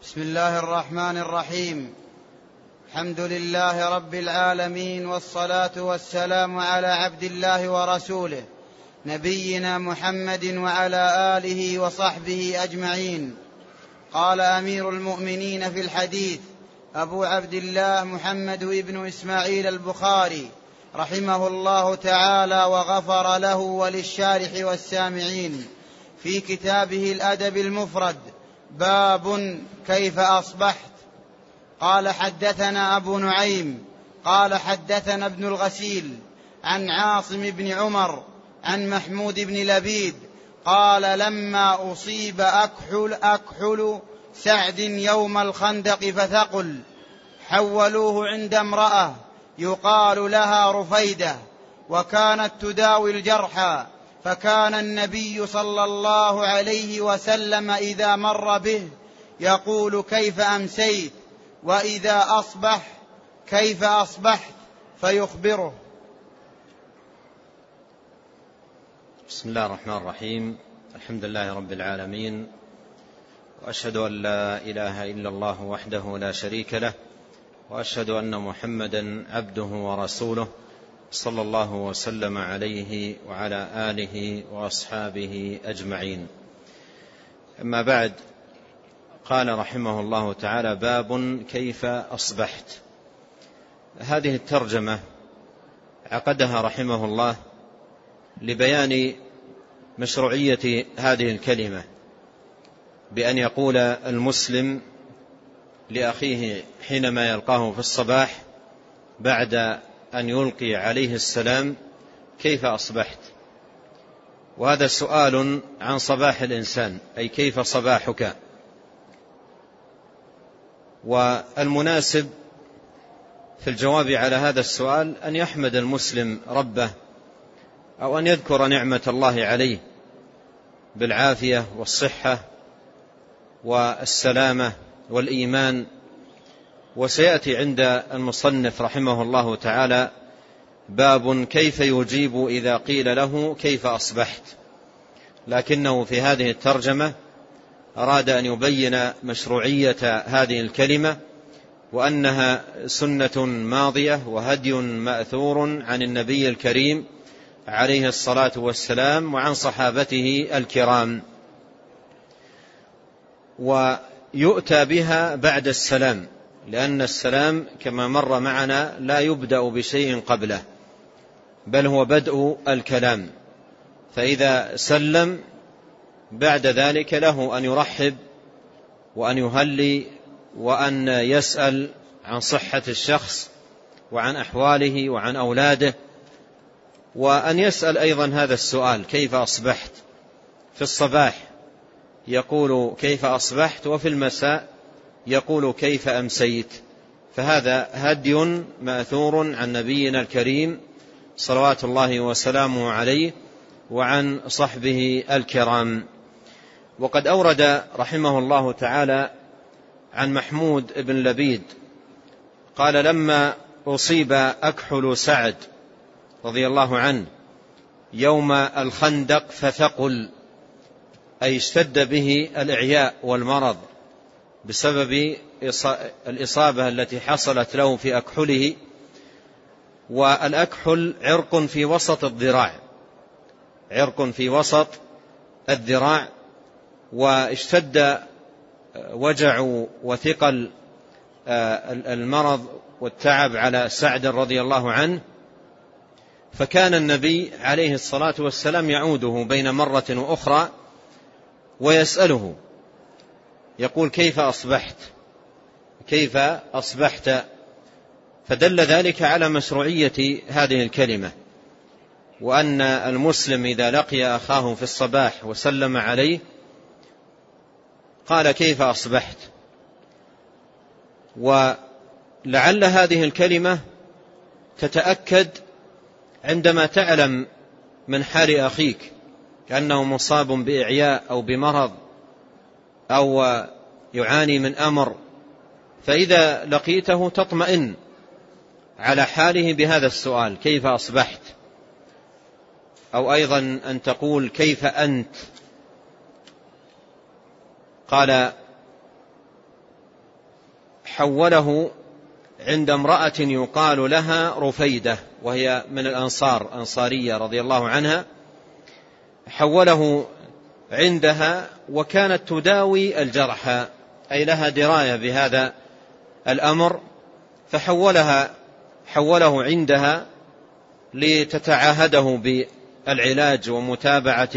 بسم الله الرحمن الرحيم. الحمد لله رب العالمين، والصلاة والسلام على عبد الله ورسوله نبينا محمد وعلى آله وصحبه أجمعين. قال أمير المؤمنين في الحديث أبو عبد الله محمد بن إسماعيل البخاري رحمه الله تعالى وغفر له وللشارح والسامعين في كتابه الأدب المفرد: باب كيف أصبحت. قال: حدثنا أبو نعيم قال حدثنا ابن الغسيل عن عاصم بن عمر عن محمود بن لبيد قال: لما أصيب أكحل سعد يوم الخندق فثقل، حولوه عند امرأة يقال لها رفيدة، وكانت تداوي الجرحى، فكان النبي صلى الله عليه وسلم إذا مر به يقول: كيف أمسيت؟ وإذا أصبح: كيف أصبحت؟ فيخبره. بسم الله الرحمن الرحيم. الحمد لله رب العالمين، وأشهد أن لا إله إلا الله وحده لا شريك له، وأشهد أن محمدا عبده ورسوله، صلى الله وسلم عليه وعلى آله وأصحابه أجمعين. أما بعد، قال رحمه الله تعالى: باب كيف أصبحت. هذه الترجمة عقدها رحمه الله لبيان مشروعية هذه الكلمة، بأن يقول المسلم لأخيه حينما يلقاه في الصباح بعد أن يلقي عليه السلام: كيف أصبحت؟ وهذا سؤال عن صباح الإنسان، أي كيف صباحك؟ والمناسب في الجواب على هذا السؤال أن يحمد المسلم ربه، أو أن يذكر نعمة الله عليه بالعافية والصحة والسلامة والإيمان. وسيأتي عند المصنف رحمه الله تعالى باب كيف يجيب إذا قيل له: كيف أصبحت؟ لكنه في هذه الترجمة أراد أن يبين مشروعية هذه الكلمة، وأنها سنة ماضية وهدي مأثور عن النبي الكريم عليه الصلاة والسلام وعن صحابته الكرام، ويؤتى بها بعد السلام، لأن السلام كما مر معنا لا يبدأ بشيء قبله، بل هو بدء الكلام. فإذا سلم بعد ذلك له أن يرحب وأن يهلي وأن يسأل عن صحة الشخص وعن أحواله وعن أولاده، وأن يسأل أيضا هذا السؤال: كيف أصبحت؟ في الصباح يقول: كيف أصبحت؟ وفي المساء يقول: كيف أمسيت؟ فهذا هدي مأثور عن نبينا الكريم صلوات الله وسلامه عليه وعن صحبه الكرام. وقد أورد رحمه الله تعالى عن محمود بن لبيد قال: لما أصيب أكحل سعد رضي الله عنه يوم الخندق فثقل، أي اشتد به الإعياء والمرض بسبب الإصابة التي حصلت له في أكحله. والأكحل عرق في وسط الذراع، عرق في وسط الذراع، واشتد وجع وثقل المرض والتعب على سعد رضي الله عنه، فكان النبي عليه الصلاة والسلام يعوده بين مرة وأخرى ويسأله، يقول: كيف أصبحت؟ كيف أصبحت؟ فدل ذلك على مشروعية هذه الكلمة، وأن المسلم إذا لقي أخاه في الصباح وسلم عليه قال: كيف أصبحت؟ ولعل هذه الكلمة تتأكد عندما تعلم من حال أخيك كأنه مصاب بإعياء أو بمرض أو يعاني من أمر، فإذا لقيته تطمئن على حاله بهذا السؤال: كيف أصبحت؟ أو أيضا أن تقول: كيف أنت؟ قال حوله عند امرأة يقال لها رفيدة، وهي من الأنصار، أنصارية رضي الله عنها. حوله عندها وكانت تداوي الجرحى، أي لها دراية بهذا الأمر، فحوله عندها لتتعاهده بالعلاج ومتابعة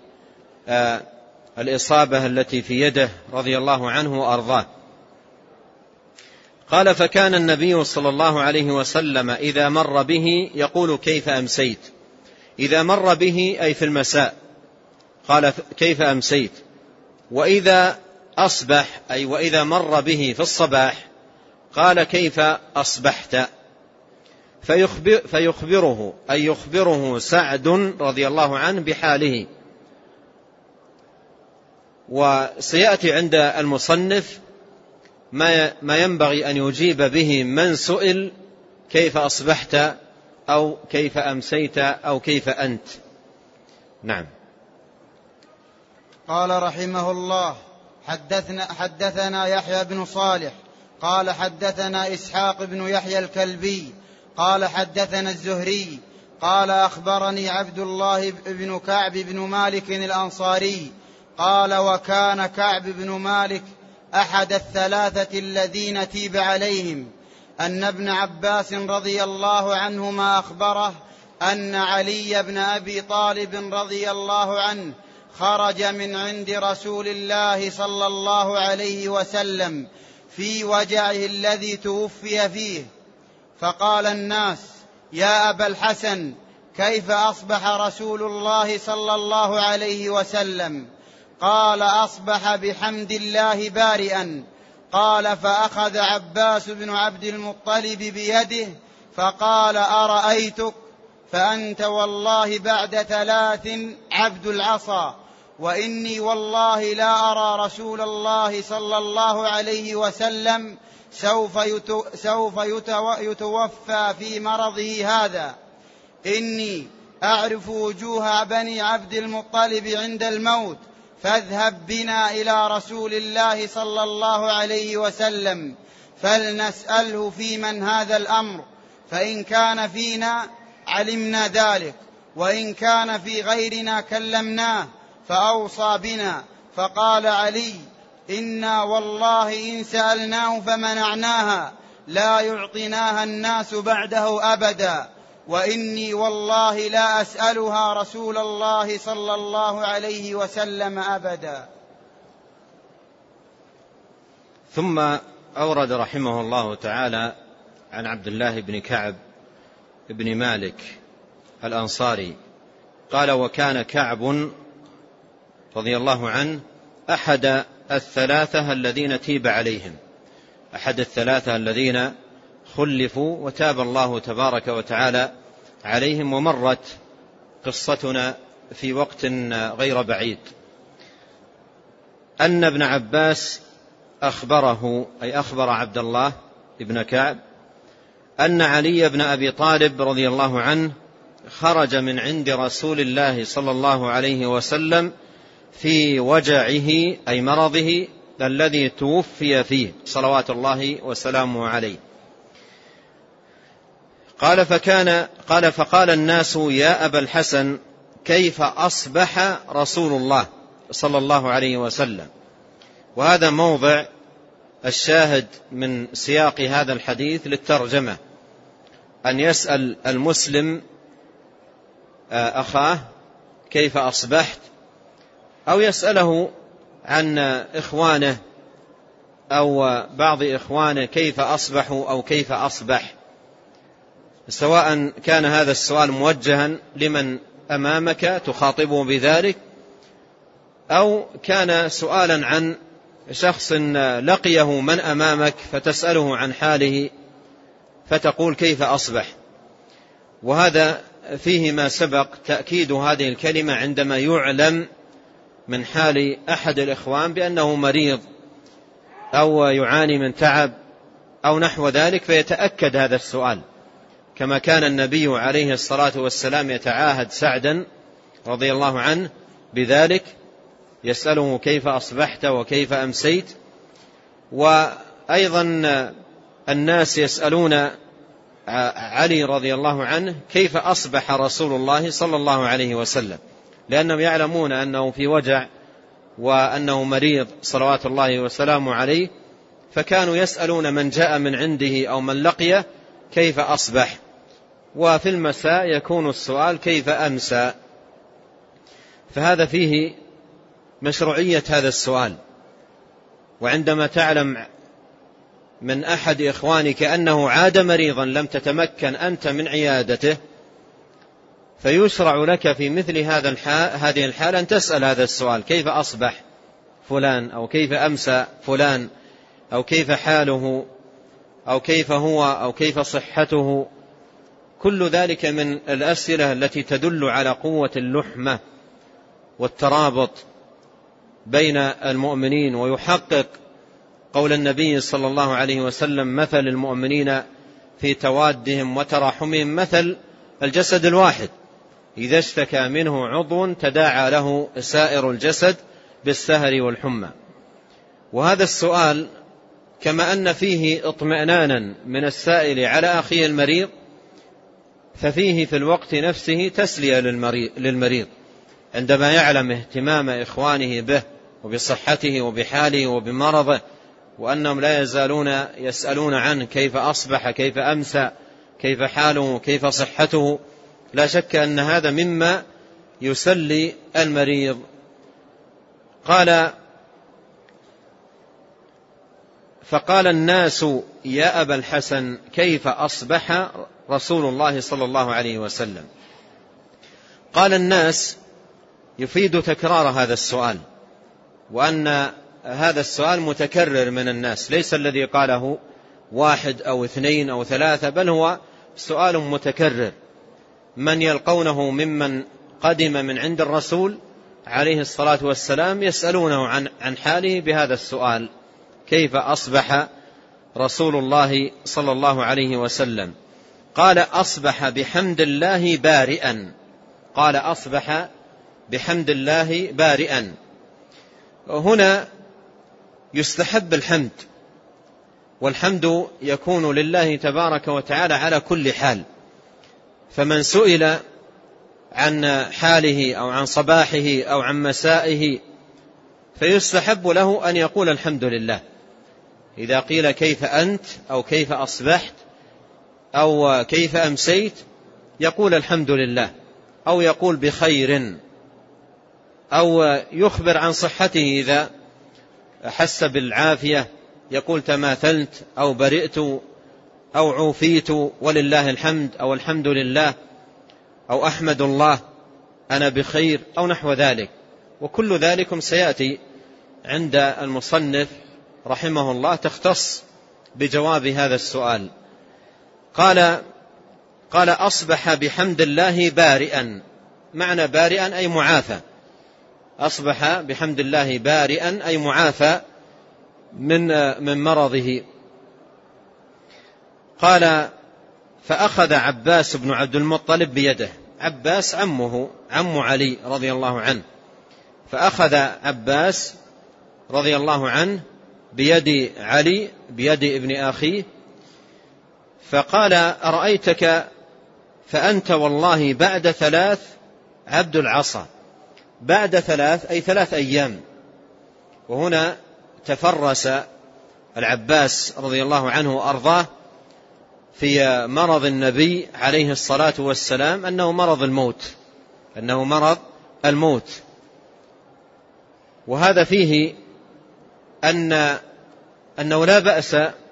الإصابة التي في يده رضي الله عنه وأرضاه. قال: فكان النبي صلى الله عليه وسلم إذا مر به يقول: كيف أمسيت؟ إذا مر به أي في المساء قال: كيف أمسيت؟ وإذا أصبح أي وإذا مر به في الصباح قال: كيف أصبحت؟ فيخبره أي يخبره سعد رضي الله عنه بحاله. وسيأتي عند المصنف ما ينبغي أن يجيب به من سئل كيف أصبحت أو كيف أمسيت أو كيف أنت. نعم. قال رحمه الله: حدثنا يحيى بن صالح قال حدثنا إسحاق بن يحيى الكلبي قال حدثنا الزهري قال أخبرني عبد الله بن كعب بن مالك الأنصاري قال: وكان كعب بن مالك أحد الثلاثة الذين تيب عليهم، أن ابن عباس رضي الله عنهما أخبره أن علي بن أبي طالب رضي الله عنه خرج من عند رسول الله صلى الله عليه وسلم في وجعه الذي توفي فيه، فقال الناس: يا أبا الحسن، كيف أصبح رسول الله صلى الله عليه وسلم؟ قال: أصبح بحمد الله بارئا. قال: فأخذ عباس بن عبد المطلب بيده فقال: أرأيتك؟ فأنت والله بعد 3 عبد العصا، وإني والله لا أرى رسول الله صلى الله عليه وسلم سوف يتوفى في مرضه هذا. إني أعرف وجوه بني عبد المطلب عند الموت، فاذهب بنا إلى رسول الله صلى الله عليه وسلم فلنسأله في من هذا الأمر، فإن كان فينا علمنا ذلك، وإن كان في غيرنا كلمناه. فأوصى بنا. فقال علي: إنا والله إن سألناه فمنعناها لا يعطيناها الناس بعده أبدا، وإني والله لا أسألها رسول الله صلى الله عليه وسلم أبدا. ثم أورد رحمه الله تعالى عن عبد الله بن كعب بن مالك الأنصاري قال: وكان كعب رضي الله عنه أحد الثلاثة الذين تيب عليهم، أحد الثلاثة الذين خلفوا وتاب الله تبارك وتعالى عليهم، ومرت قصتنا في وقت غير بعيد. أن ابن عباس أخبره أي أخبر عبد الله بن كعب أن علي بن أبي طالب رضي الله عنه خرج من عند رسول الله صلى الله عليه وسلم في وجعه أي مرضه الذي توفي فيه صلوات الله وسلامه عليه. فقال الناس: يا أبا الحسن، كيف أصبح رسول الله صلى الله عليه وسلم؟ وهذا موضع الشاهد من سياق هذا الحديث للترجمة، أن يسأل المسلم أخاه: كيف أصبحت؟ أو يسأله عن إخوانه أو بعض إخوانه كيف أصبحوا أو كيف أصبح، سواء كان هذا السؤال موجها لمن أمامك تخاطبه بذلك، أو كان سؤالا عن شخص لقيه من أمامك فتسأله عن حاله فتقول كيف أصبح. وهذا فيه ما سبق تأكيد هذه الكلمة عندما يعلم من حال أحد الإخوان بأنه مريض أو يعاني من تعب أو نحو ذلك، فيتأكد هذا السؤال، كما كان النبي عليه الصلاة والسلام يتعاهد سعدا رضي الله عنه بذلك، يسأله كيف أصبحت وكيف أمسيت. أيضا الناس يسألون علي رضي الله عنه كيف أصبح رسول الله صلى الله عليه وسلم، لأنهم يعلمون أنه في وجع وأنه مريض صلوات الله وسلامه عليه، فكانوا يسألون من جاء من عنده أو من لقيه كيف أصبح. وفي المساء يكون السؤال كيف أمسى. فهذا فيه مشروعية هذا السؤال. وعندما تعلم من أحد إخوانك أنه عاد مريضا لم تتمكن أنت من عيادته، فيشرع لك في مثل هذه الحال أن تسأل هذا السؤال: كيف أصبح فلان، أو كيف أمسى فلان، أو كيف حاله، أو كيف هو، أو كيف صحته. كل ذلك من الأسئلة التي تدل على قوة اللحمة والترابط بين المؤمنين، ويحقق قول النبي صلى الله عليه وسلم: مثل المؤمنين في توادهم وتراحمهم مثل الجسد الواحد إذا اشتكى منه عضو تداعى له سائر الجسد بالسهر والحمى. وهذا السؤال كما أن فيه اطمئنانا من السائل على أخيه المريض، ففيه في الوقت نفسه تسلية للمريض عندما يعلم اهتمام إخوانه به وبصحته وبحاله وبمرضه، وأنهم لا يزالون يسألون عنه كيف أصبح، كيف أمسى، كيف حاله، كيف صحته. لا شك أن هذا مما يسلي المريض. فقال الناس: يا أبا الحسن كيف أصبح رسول الله صلى الله عليه وسلم؟ قال الناس يفيد تكرار هذا السؤال، وأن هذا السؤال متكرر من الناس، ليس الذي قاله واحد أو اثنين أو ثلاثة، بل هو سؤال متكرر. من يلقونه ممن قدم من عند الرسول عليه الصلاة والسلام يسألونه عن حاله بهذا السؤال: كيف أصبح رسول الله صلى الله عليه وسلم؟ قال: أصبح بحمد الله بارئا. قال: أصبح بحمد الله بارئا. هنا يستحب الحمد، والحمد يكون لله تبارك وتعالى على كل حال. فمن سئل عن حاله أو عن صباحه أو عن مسائه فيستحب له أن يقول الحمد لله. إذا قيل كيف أنت أو كيف أصبحت أو كيف أمسيت يقول الحمد لله، أو يقول بخير، أو يخبر عن صحته إذا حس بالعافية يقول تماثلت أو برئت أو عوفيت ولله الحمد، أو الحمد لله، أو أحمد الله أنا بخير، أو نحو ذلك. وكل ذلك سيأتي عند المصنف رحمه الله تختص بجواب هذا السؤال. قال: أصبح بحمد الله بارئا. معنى بارئا أي معافى. أصبح بحمد الله بارئا أي معافى من مرضه. قال: فأخذ عباس بن عبد المطلب بيده. عباس عم علي رضي الله عنه. فأخذ عباس رضي الله عنه بيد علي، بيد ابن أخيه، فقال: أرأيتك فأنت والله بعد 3 عبد العصا. بعد 3 أي 3 أيام. وهنا تفرس العباس رضي الله عنه وأرضاه في مرض النبي عليه الصلاة والسلام أنه مرض الموت. وهذا فيه أنه لا بأس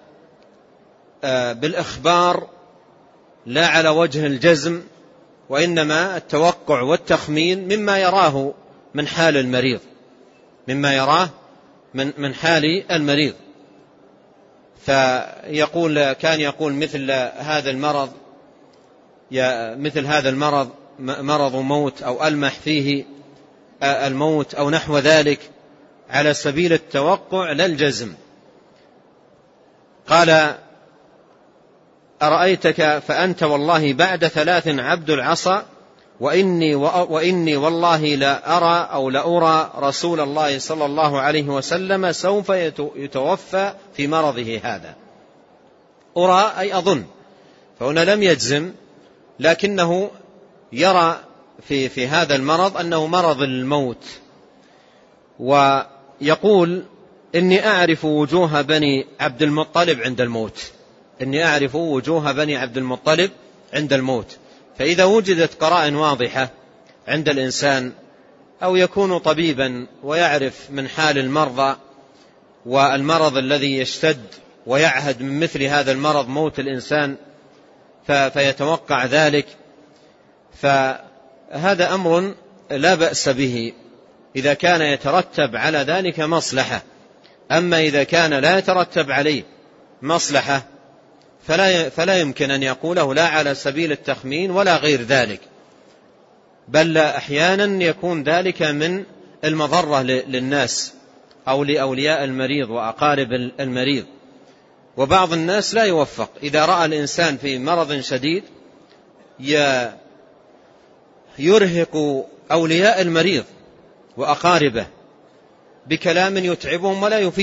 بالإخبار لا على وجه الجزم، وإنما التوقع والتخمين مما يراه من حال المريض، مما يراه من حال المريض. فيقول كان يقول مثل هذا المرض مرض موت، أو ألمح فيه الموت، أو نحو ذلك، على سبيل التوقع لا الجزم. قال: أرأيتك فأنت والله بعد 3 عبد العصا وإني والله لا أرى أو لأرى رسول الله صلى الله عليه وسلم سوف يتوفى في مرضه هذا. أرى أي أظن، فهنا لم يجزم، لكنه يرى في هذا المرض أنه مرض الموت. ويقول إني أعرف وجوه بني عبد المطلب عند الموت، إني أعرف وجوه بني عبد المطلب عند الموت. فإذا وجدت قرائن واضحة عند الإنسان، أو يكون طبيبا ويعرف من حال المرضى والمرض الذي يشتد ويعهد من مثل هذا المرض موت الإنسان فيتوقع ذلك، فهذا أمر لا بأس به إذا كان يترتب على ذلك مصلحة. أما إذا كان لا يترتب عليه مصلحة فلا يمكن أن يقوله لا على سبيل التخمين ولا غير ذلك، بل أحيانا يكون ذلك من المضرة للناس أو لأولياء المريض وأقارب المريض. وبعض الناس لا يوفق، إذا رأى الإنسان في مرض شديد يرهق أولياء المريض وأقاربه بكلام يتعبهم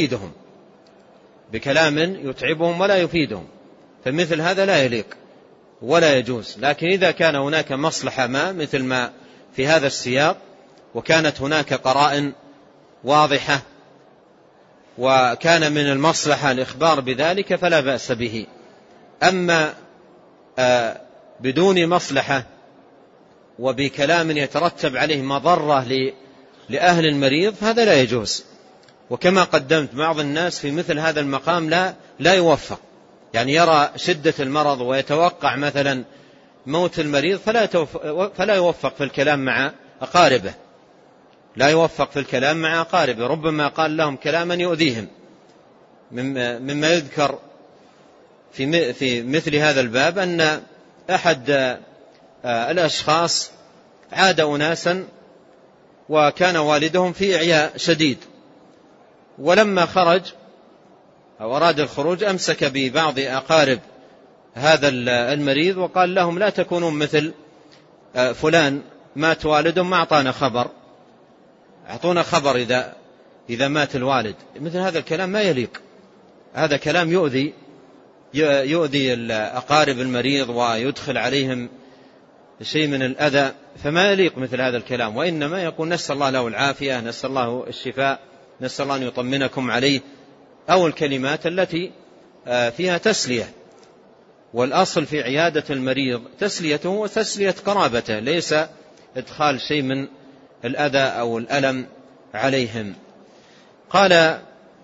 ولا يفيدهم، فمثل هذا لا يليق ولا يجوز. لكن إذا كان هناك مصلحة ما مثل ما في هذا السياق، وكانت هناك قرائن واضحة وكان من المصلحة الإخبار بذلك فلا بأس به. أما بدون مصلحة وبكلام يترتب عليه مضرة لأهل المريض هذا لا يجوز. وكما قدمت بعض الناس في مثل هذا المقام لا يوفق، يعني يرى شدة المرض ويتوقع مثلا موت المريض فلا يوفق في الكلام مع أقاربه، ربما قال لهم كلاما يؤذيهم. مما يذكر في مثل هذا الباب أن أحد الأشخاص عاد أناسا وكان والدهم في إعياء شديد، ولما خرج أو أراد الخروج أمسك ببعض أقارب هذا المريض وقال لهم لا تكونوا مثل فلان مات والده ما أعطانا خبر، أعطونا خبر إذا مات الوالد. مثل هذا الكلام ما يليق، هذا كلام يؤذي أقارب المريض ويدخل عليهم شيء من الأذى، فما يليق مثل هذا الكلام. وإنما يقول نسأل الله له العافية، نسأل الله الشفاء، نسأل الله أن يطمنكم عليه، أو الكلمات التي فيها تسلية. والأصل في عيادة المريض تسليته وتسلية قرابته، ليس إدخال شيء من الأذى أو الألم عليهم. قال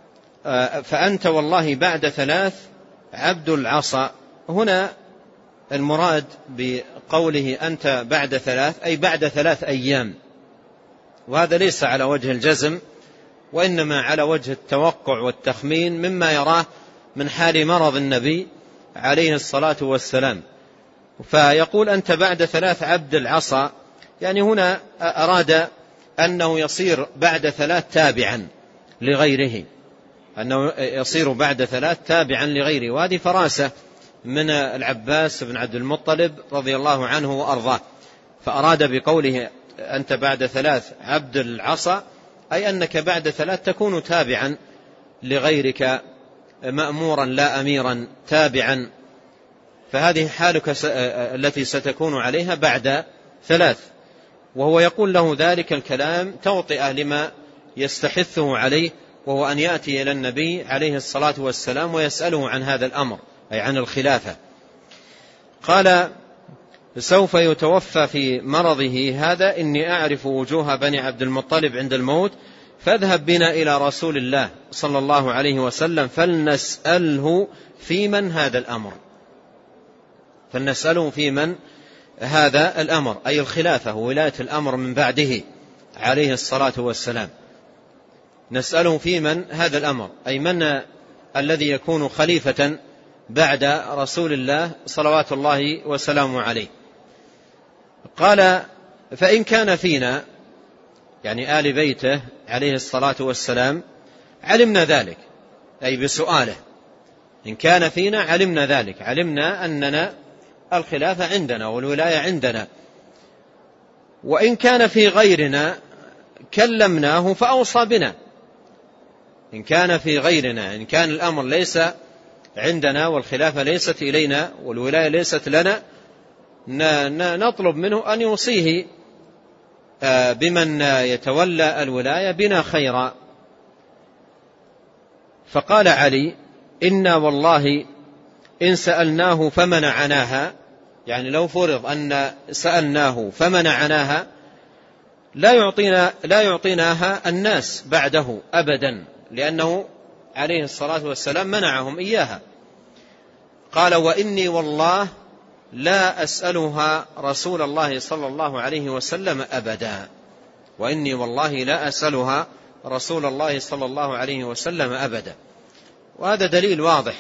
فأنت والله بعد 3 عبد العصا. هنا المراد بقوله أنت بعد 3 أي بعد 3 أيام، وهذا ليس على وجه الجزم، وإنما على وجه التوقع والتخمين مما يراه من حال مرض النبي عليه الصلاة والسلام. فيقول أنت بعد 3 عبد العصا، يعني هنا أراد أنه يصير بعد 3 تابعا لغيره، أنه يصير بعد 3 تابعا لغيره، وهذه فراسة من العباس بن عبد المطلب رضي الله عنه وأرضاه. فأراد بقوله أنت بعد 3 عبد العصا أي أنك بعد 3 تكون تابعا لغيرك، مأمورا لا أميرا، تابعا. فهذه حالك التي ستكون عليها بعد 3. وهو يقول له ذلك الكلام توطئة لما يستحثه عليه، وهو أن يأتي إلى النبي عليه الصلاة والسلام ويسأله عن هذا الأمر، أي عن الخلافة. قال سوف يتوفى في مرضه هذا، إني أعرف وجوه بني عبد المطلب عند الموت، فاذهب بنا إلى رسول الله صلى الله عليه وسلم فلنسأله في من هذا الأمر، فلنسأله في من هذا الأمر، أي الخلافة وولاية الأمر من بعده عليه الصلاة والسلام. نسأله في من هذا الأمر، أي من الذي يكون خليفة بعد رسول الله صلوات الله وسلامه عليه. قال فإن كان فينا، يعني آل بيته عليه الصلاة والسلام، علمنا ذلك، أي بسؤاله. إن كان فينا علمنا ذلك، علمنا أننا الخلافة عندنا والولاية عندنا. وإن كان في غيرنا كلمناه فأوصى بنا. إن كان في غيرنا، إن كان الأمر ليس عندنا والخلافة ليست إلينا والولاية ليست لنا، نطلب منه أن يوصيه بمن يتولى الولاية بنا خيرا. فقال علي: إنا والله إن سألناه فمنعناها، يعني لو فرض أن سألناه فمنعناها لا يعطيناها الناس بعده أبدا، لأنه عليه الصلاة والسلام منعهم إياها. قال: وإني والله لا أسألها رسول الله صلى الله عليه وسلم أبدا. وإني والله لا أسألها رسول الله صلى الله عليه وسلم أبدا. وهذا دليل واضح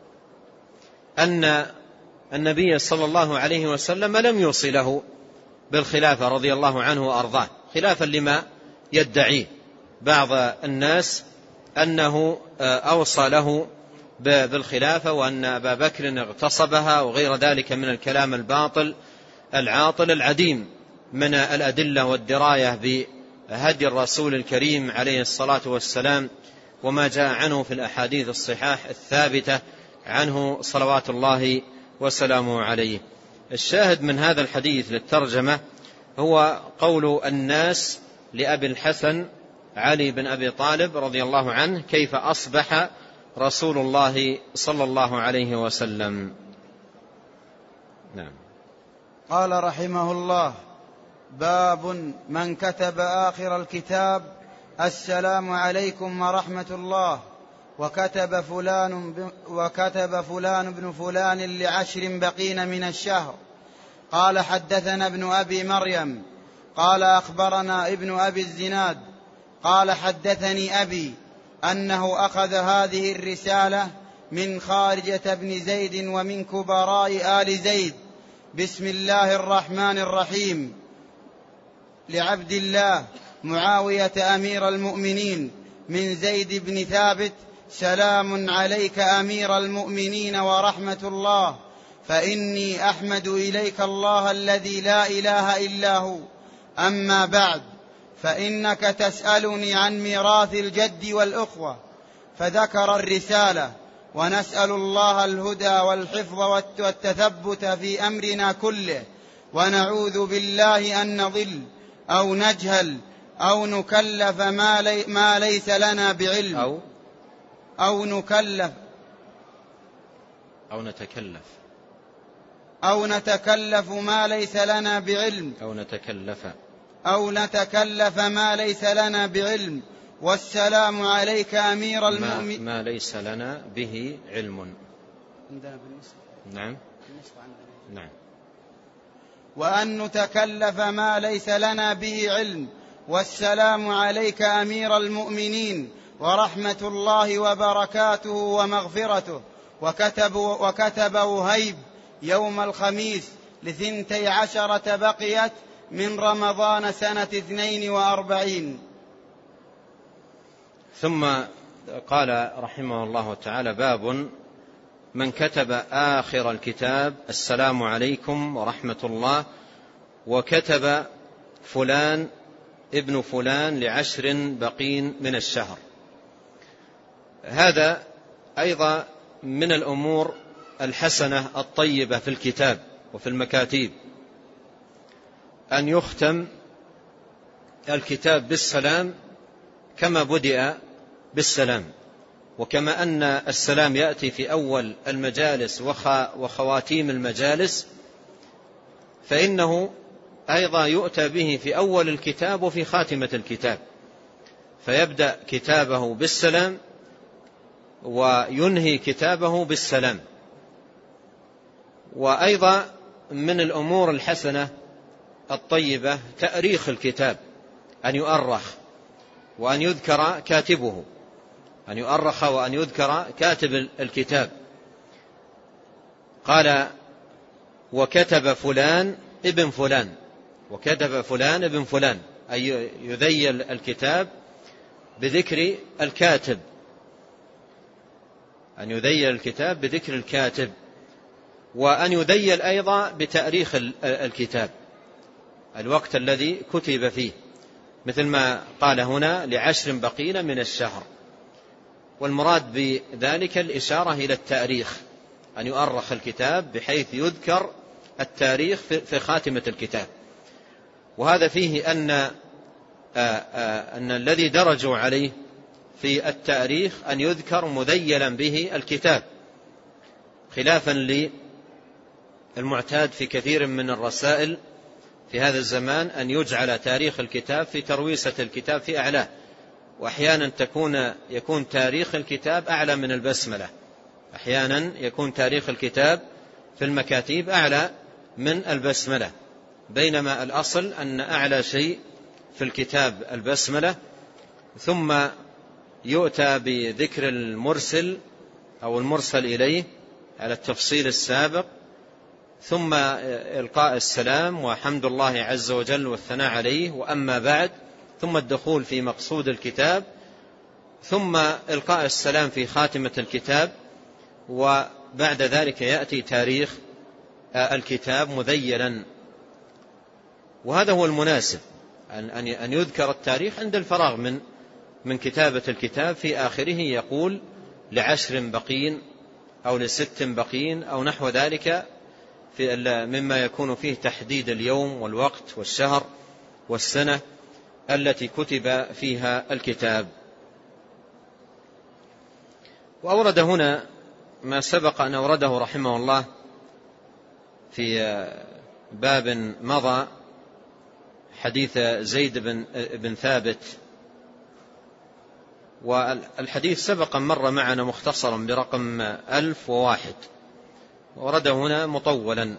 أن النبي صلى الله عليه وسلم لم يوصي له بالخلافة رضي الله عنه وأرضاه، خلافا لما يدعيه بعض الناس أنه أوصى له بالخلافة وأن أبا بكر اغتصبها وغير ذلك من الكلام الباطل العاطل العديم من الأدلة والدراية بهدي الرسول الكريم عليه الصلاة والسلام وما جاء عنه في الأحاديث الصحاح الثابتة عنه صلوات الله وسلامه عليه. الشاهد من هذا الحديث للترجمة هو قول الناس لأبي الحسن علي بن أبي طالب رضي الله عنه: كيف أصبح رسول الله صلى الله عليه وسلم. نعم. قال رحمه الله: باب من كتب آخر الكتاب: السلام عليكم ورحمة الله، وكتب فلان بن فلان ل10 بقين من الشهر. قال: حدثنا ابن أبي مريم قال: أخبرنا ابن أبي الزناد قال: حدثني أبي أنه أخذ هذه الرسالة من خارجة بن زيد ومن كبراء آل زيد: بسم الله الرحمن الرحيم، لعبد الله معاوية أمير المؤمنين من زيد بن ثابت: سلام عليك أمير المؤمنين ورحمة الله، فإني أحمد إليك الله الذي لا إله إلا هو. أما بعد، فإنك تسألني عن ميراث الجد والأخوة. فذكر الرسالة: ونسأل الله الهدى والحفظ والتثبت في أمرنا كله، ونعوذ بالله أن نضل أو نجهل أو نكلف ما ليس لنا بعلم أو نتكلف ما ليس لنا بعلم أو نتكلف ما ليس لنا بعلم. والسلام عليك أمير المؤمنين ما ليس لنا به علم. نعم. وأن نتكلف ما ليس لنا به علم. والسلام عليك أمير المؤمنين ورحمة الله وبركاته ومغفرته. وكتب وهيب يوم الخميس 12 بقيت من رمضان سنة 42. ثم قال رحمه الله تعالى: باب من كتب آخر الكتاب: السلام عليكم ورحمة الله، وكتب فلان ابن فلان ل10 بقين من الشهر. هذا أيضا من الأمور الحسنة الطيبة في الكتاب وفي المكاتيب، أن يختم الكتاب بالسلام كما بدأ بالسلام. وكما أن السلام يأتي في أول المجالس وخواتيم المجالس، فإنه أيضا يؤتى به في أول الكتاب وفي خاتمة الكتاب، فيبدأ كتابه بالسلام وينهي كتابه بالسلام. وأيضا من الأمور الحسنة الطيبة تأريخ الكتاب، أن يؤرخ وأن يذكر كاتبه، أن يؤرخ وأن يذكر كاتب الكتاب. قال: وكتب فلان ابن فلان، وكتب فلان ابن فلان، أي يذيل الكتاب بذكر الكاتب، أن يذيل الكتاب بذكر الكاتب، وأن يذيل أيضا بتأريخ الكتاب. الوقت الذي كتب فيه، مثل ما قال هنا 10 بقين من الشهر. والمراد بذلك الإشارة إلى التاريخ، أن يؤرخ الكتاب بحيث يذكر التاريخ في خاتمة الكتاب. وهذا فيه أن الذي درجوا عليه في التاريخ أن يذكر مذيلا به الكتاب، خلافا للمعتاد في كثير من الرسائل في هذا الزمان أن يجعل تاريخ الكتاب في ترويسة الكتاب في أعلاه، وأحيانا يكون تاريخ الكتاب أعلى من البسملة، أحيانا يكون تاريخ الكتاب في المكاتيب أعلى من البسملة، بينما الأصل أن أعلى شيء في الكتاب البسملة، ثم يؤتى بذكر المرسل أو المرسل إليه على التفصيل السابق، ثم إلقاء السلام وحمد الله عز وجل والثناء عليه، وأما بعد، ثم الدخول في مقصود الكتاب، ثم إلقاء السلام في خاتمة الكتاب، وبعد ذلك يأتي تاريخ الكتاب مذيلا. وهذا هو المناسب، أن يذكر التاريخ عند الفراغ من كتابة الكتاب، في آخره يقول 10 بقين أو 6 بقين أو نحو ذلك، مما يكون فيه تحديد اليوم والوقت والشهر والسنة التي كتب فيها الكتاب. وأورد هنا ما سبق أن أورده رحمه الله في باب مضى، حديث زيد بن ثابت، والحديث سبقا مر معنا مختصرا برقم 1001، ورده هنا مطولا.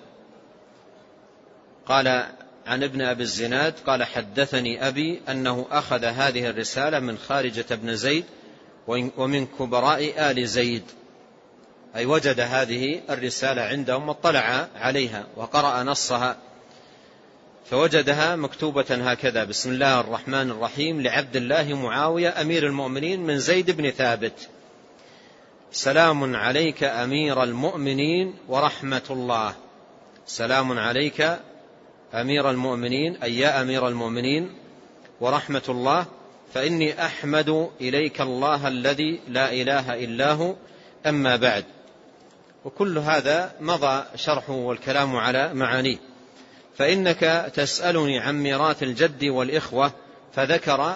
قال عن ابن أبي الزناد قال حدثني أبي أنه أخذ هذه الرسالة من خارجة بن زيد ومن كبراء آل زيد، أي وجد هذه الرسالة عندهم واطلع عليها وقرأ نصها، فوجدها مكتوبة هكذا: بسم الله الرحمن الرحيم، لعبد الله معاوية أمير المؤمنين من زيد بن ثابت، سلام عليك أمير المؤمنين ورحمة الله. سلام عليك أمير المؤمنين، أي يا أمير المؤمنين، ورحمة الله، فإني أحمد إليك الله الذي لا إله إلا هو، أما بعد. وكل هذا مضى شرحه والكلام على معانيه. فإنك تسألني عن ميراث الجد والإخوة، فذكر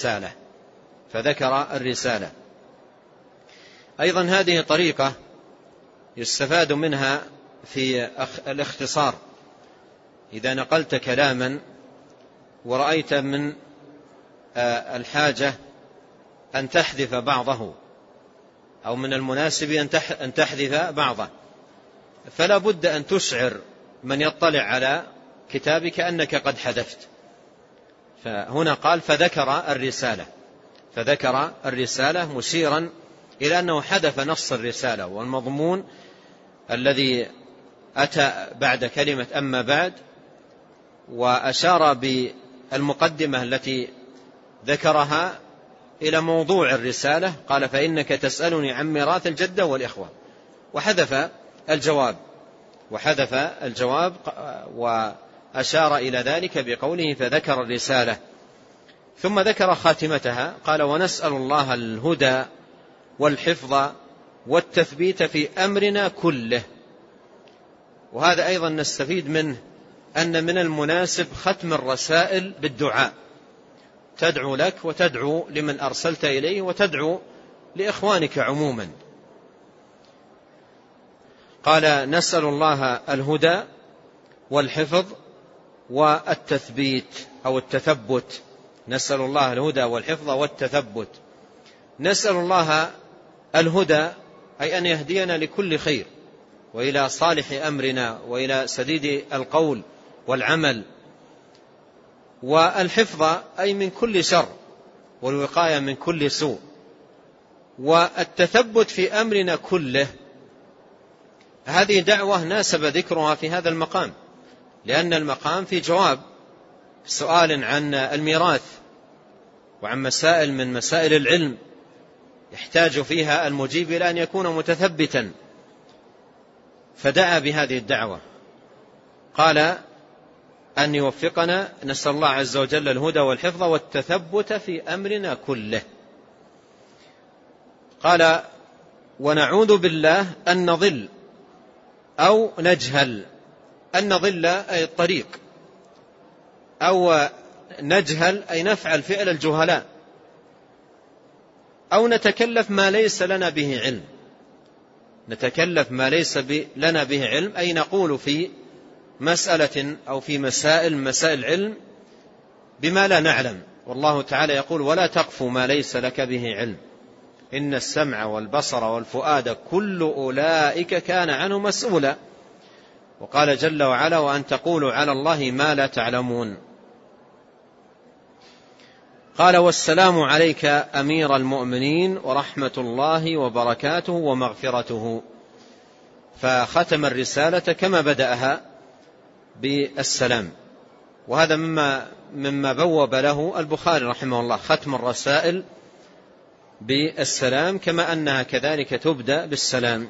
الرسالة. أيضا هذه طريقة يستفاد منها في الاختصار. إذا نقلت كلاما ورأيت من الحاجة أن تحذف بعضه، أو من المناسب أن تحذف بعضه، فلا بد أن تشعر من يطلع على كتابك أنك قد حذفت. فهنا قال فذكر الرسالة مشيرا إلى أنه حذف نص الرسالة والمضمون الذي أتى بعد كلمة أما بعد، وأشار بالمقدمة التي ذكرها إلى موضوع الرسالة. قال فإنك تسألني عن ميراث الجدة والإخوة، وحذف الجواب وأشار إلى ذلك بقوله فذكر الرسالة. ثم ذكر خاتمتها، قال ونسأل الله الهدى والحفظ والتثبيت في أمرنا كله. وهذا أيضا نستفيد منه أن من المناسب ختم الرسائل بالدعاء، تدعو لك وتدعو لمن أرسلت إليه وتدعو لإخوانك عموما. قال نسأل الله الهدى والحفظ والتثبيت أو التثبت. نسأل الله الهدى والحفظ والتثبت. نسأل الله الهدى أي أن يهدينا لكل خير وإلى صالح أمرنا وإلى سديد القول والعمل، والحفظ أي من كل شر والوقاية من كل سوء، والتثبت في أمرنا كله. هذه دعوة ناسب ذكرها في هذا المقام، لأن المقام في جواب سؤال عن الميراث وعن مسائل من مسائل العلم يحتاج فيها المجيب إلى أن يكون متثبتا، فدعا بهذه الدعوة. قال أن يوفقنا، نسأل الله عز وجل الهدى والحفظ والتثبت في أمرنا كله. قال: ونعوذ بالله أن نضل أو نجهل. أن نضل أي الطريق، أو نجهل أي نفعل فعل الجهلاء، أو نتكلف ما ليس لنا به علم. نتكلف ما ليس لنا به علم أي نقول في مسألة أو في مسائل علم بما لا نعلم. والله تعالى يقول: ولا تقف ما ليس لك به علم إن السمع والبصر والفؤاد كل أولئك كان عنه مسؤولا. وقال جل وعلا: وأن تقولوا على الله ما لا تعلمون. قال: والسلام عليك أمير المؤمنين ورحمة الله وبركاته ومغفرته. فختم الرسالة كما بدأها بالسلام، وهذا مما بوب له البخاري رحمه الله، ختم الرسائل بالسلام كما أنها كذلك تبدأ بالسلام.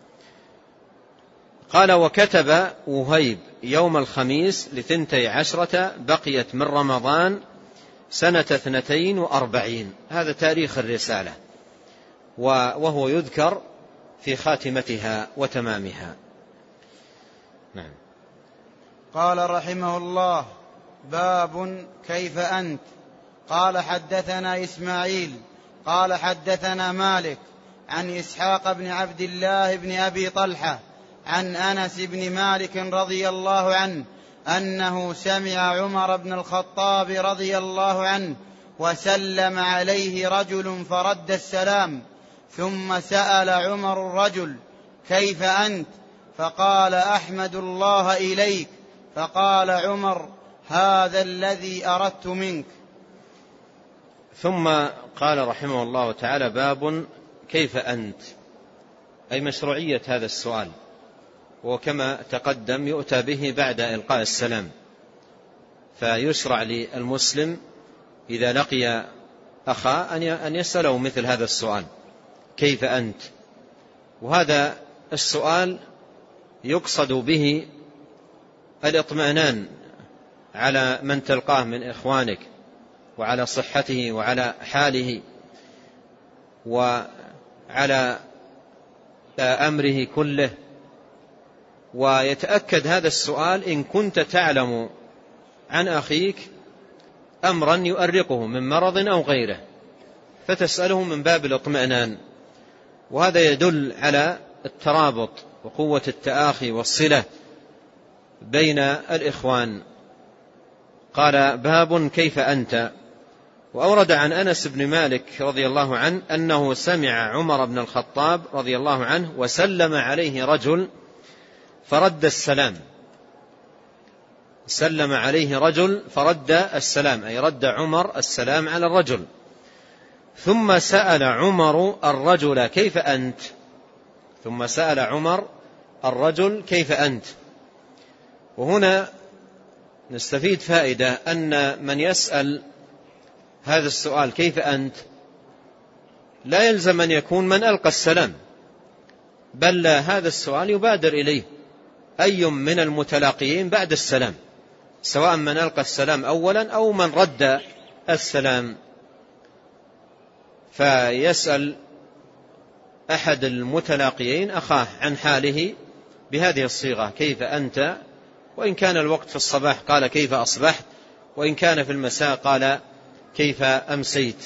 قال: وكتب وهيب يوم الخميس 12 بقيت من رمضان سنة 42. هذا تاريخ الرسالة، وهو يذكر في خاتمتها وتمامها. نعم. قال رحمه الله: باب كيف أنت. قال: حدثنا إسماعيل قال حدثنا مالك عن إسحاق بن عبد الله بن أبي طلحة عن أنس بن مالك رضي الله عنه أنه سمع عمر بن الخطاب رضي الله عنه وسلم عليه رجل فرد السلام، ثم سأل عمر الرجل: كيف أنت؟ فقال: أحمد الله إليك. فقال عمر: هذا الذي أردت منك. ثم قال رحمه الله تعالى: باب كيف أنت، أي مشروعية هذا السؤال، وكما تقدم يؤتى به بعد إلقاء السلام، فيشرع للمسلم إذا لقي أخاه أن يسأله مثل هذا السؤال: كيف أنت؟ وهذا السؤال يقصد به الاطمئنان على من تلقاه من إخوانك، وعلى صحته وعلى حاله وعلى أمره كله. ويتأكد هذا السؤال إن كنت تعلم عن أخيك أمرا يؤرقه من مرض أو غيره، فتسأله من باب الاطمئنان، وهذا يدل على الترابط وقوة التآخي والصلة بين الإخوان. قال: باب كيف أنت. وأورد عن أنس بن مالك رضي الله عنه أنه سمع عمر بن الخطاب رضي الله عنه وسلم عليه رجل فرد السلام. سلم عليه رجل فرد السلام، أي رد عمر السلام على الرجل. ثم سأل عمر الرجل: كيف أنت؟ ثم سأل عمر الرجل: كيف أنت؟ وهنا نستفيد فائدة، أن من يسأل هذا السؤال كيف أنت لا يلزم أن يكون من ألقى السلام، بل هذا السؤال يبادر إليه أي من المتلاقيين بعد السلام، سواء من ألقى السلام أولا أو من رد السلام، فيسأل أحد المتلاقيين أخاه عن حاله بهذه الصيغة: كيف أنت؟ وإن كان الوقت في الصباح قال: كيف أصبحت؟ وإن كان في المساء قال: كيف أمسيت؟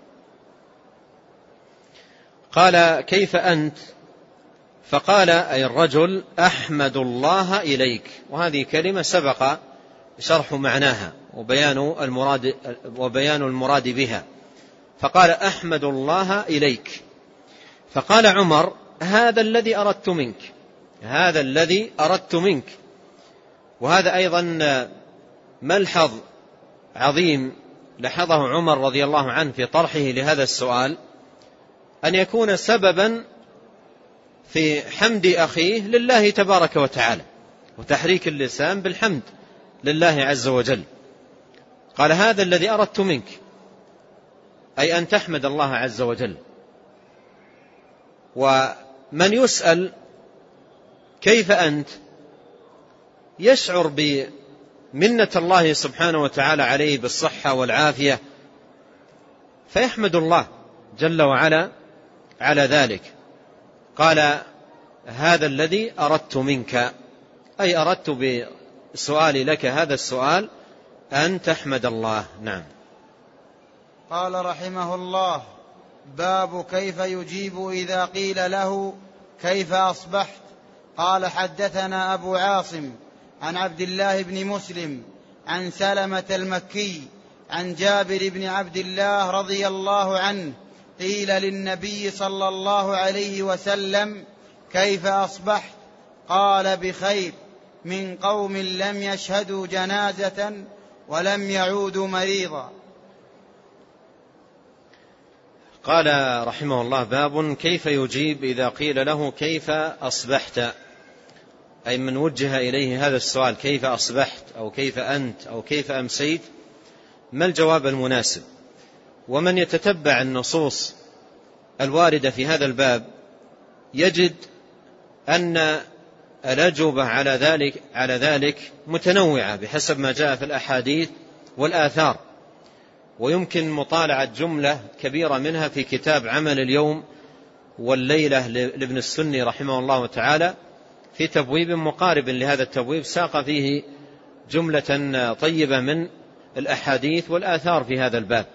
قال: كيف أنت؟ فقال أي الرجل: أحمد الله إليك. وهذه كلمة سبق شرح معناها وبيان المراد بها. فقال: أحمد الله إليك. فقال عمر: هذا الذي أردت منك، هذا الذي أردت منك. وهذا أيضا ملحظ عظيم لاحظه عمر رضي الله عنه في طرحه لهذا السؤال، أن يكون سببا في حمد أخيه لله تبارك وتعالى، وتحريك اللسان بالحمد لله عز وجل. قال: هذا الذي أردت منك، أي أن تحمد الله عز وجل. ومن يسأل كيف أنت يشعر منة الله سبحانه وتعالى عليه بالصحة والعافية، فيحمد الله جل وعلا على ذلك. قال: هذا الذي أردت منك، أي أردت بسؤالي لك هذا السؤال أن تحمد الله. نعم. قال رحمه الله: باب كيف يجيب إذا قيل له كيف أصبحت. قال: حدثنا أبو عاصم عن عبد الله بن مسلم عن سلمة المكي عن جابر بن عبد الله رضي الله عنه قيل للنبي صلى الله عليه وسلم: كيف أصبحت؟ قال: بخير، من قوم لم يشهدوا جنازة ولم يعودوا مريضا. قال رحمه الله: باب كيف يجيب إذا قيل له كيف أصبحت، أي من وجه إليه هذا السؤال كيف أصبحت أو كيف أنت أو كيف أمسيت، ما الجواب المناسب؟ ومن يتتبع النصوص الواردة في هذا الباب يجد أن الأجوبة على ذلك متنوعة بحسب ما جاء في الأحاديث والآثار، ويمكن مطالعة جملة كبيرة منها في كتاب عمل اليوم والليلة لابن السني رحمه الله تعالى، في تبويب مقارب لهذا التبويب ساق فيه جملة طيبة من الأحاديث والآثار في هذا الباب.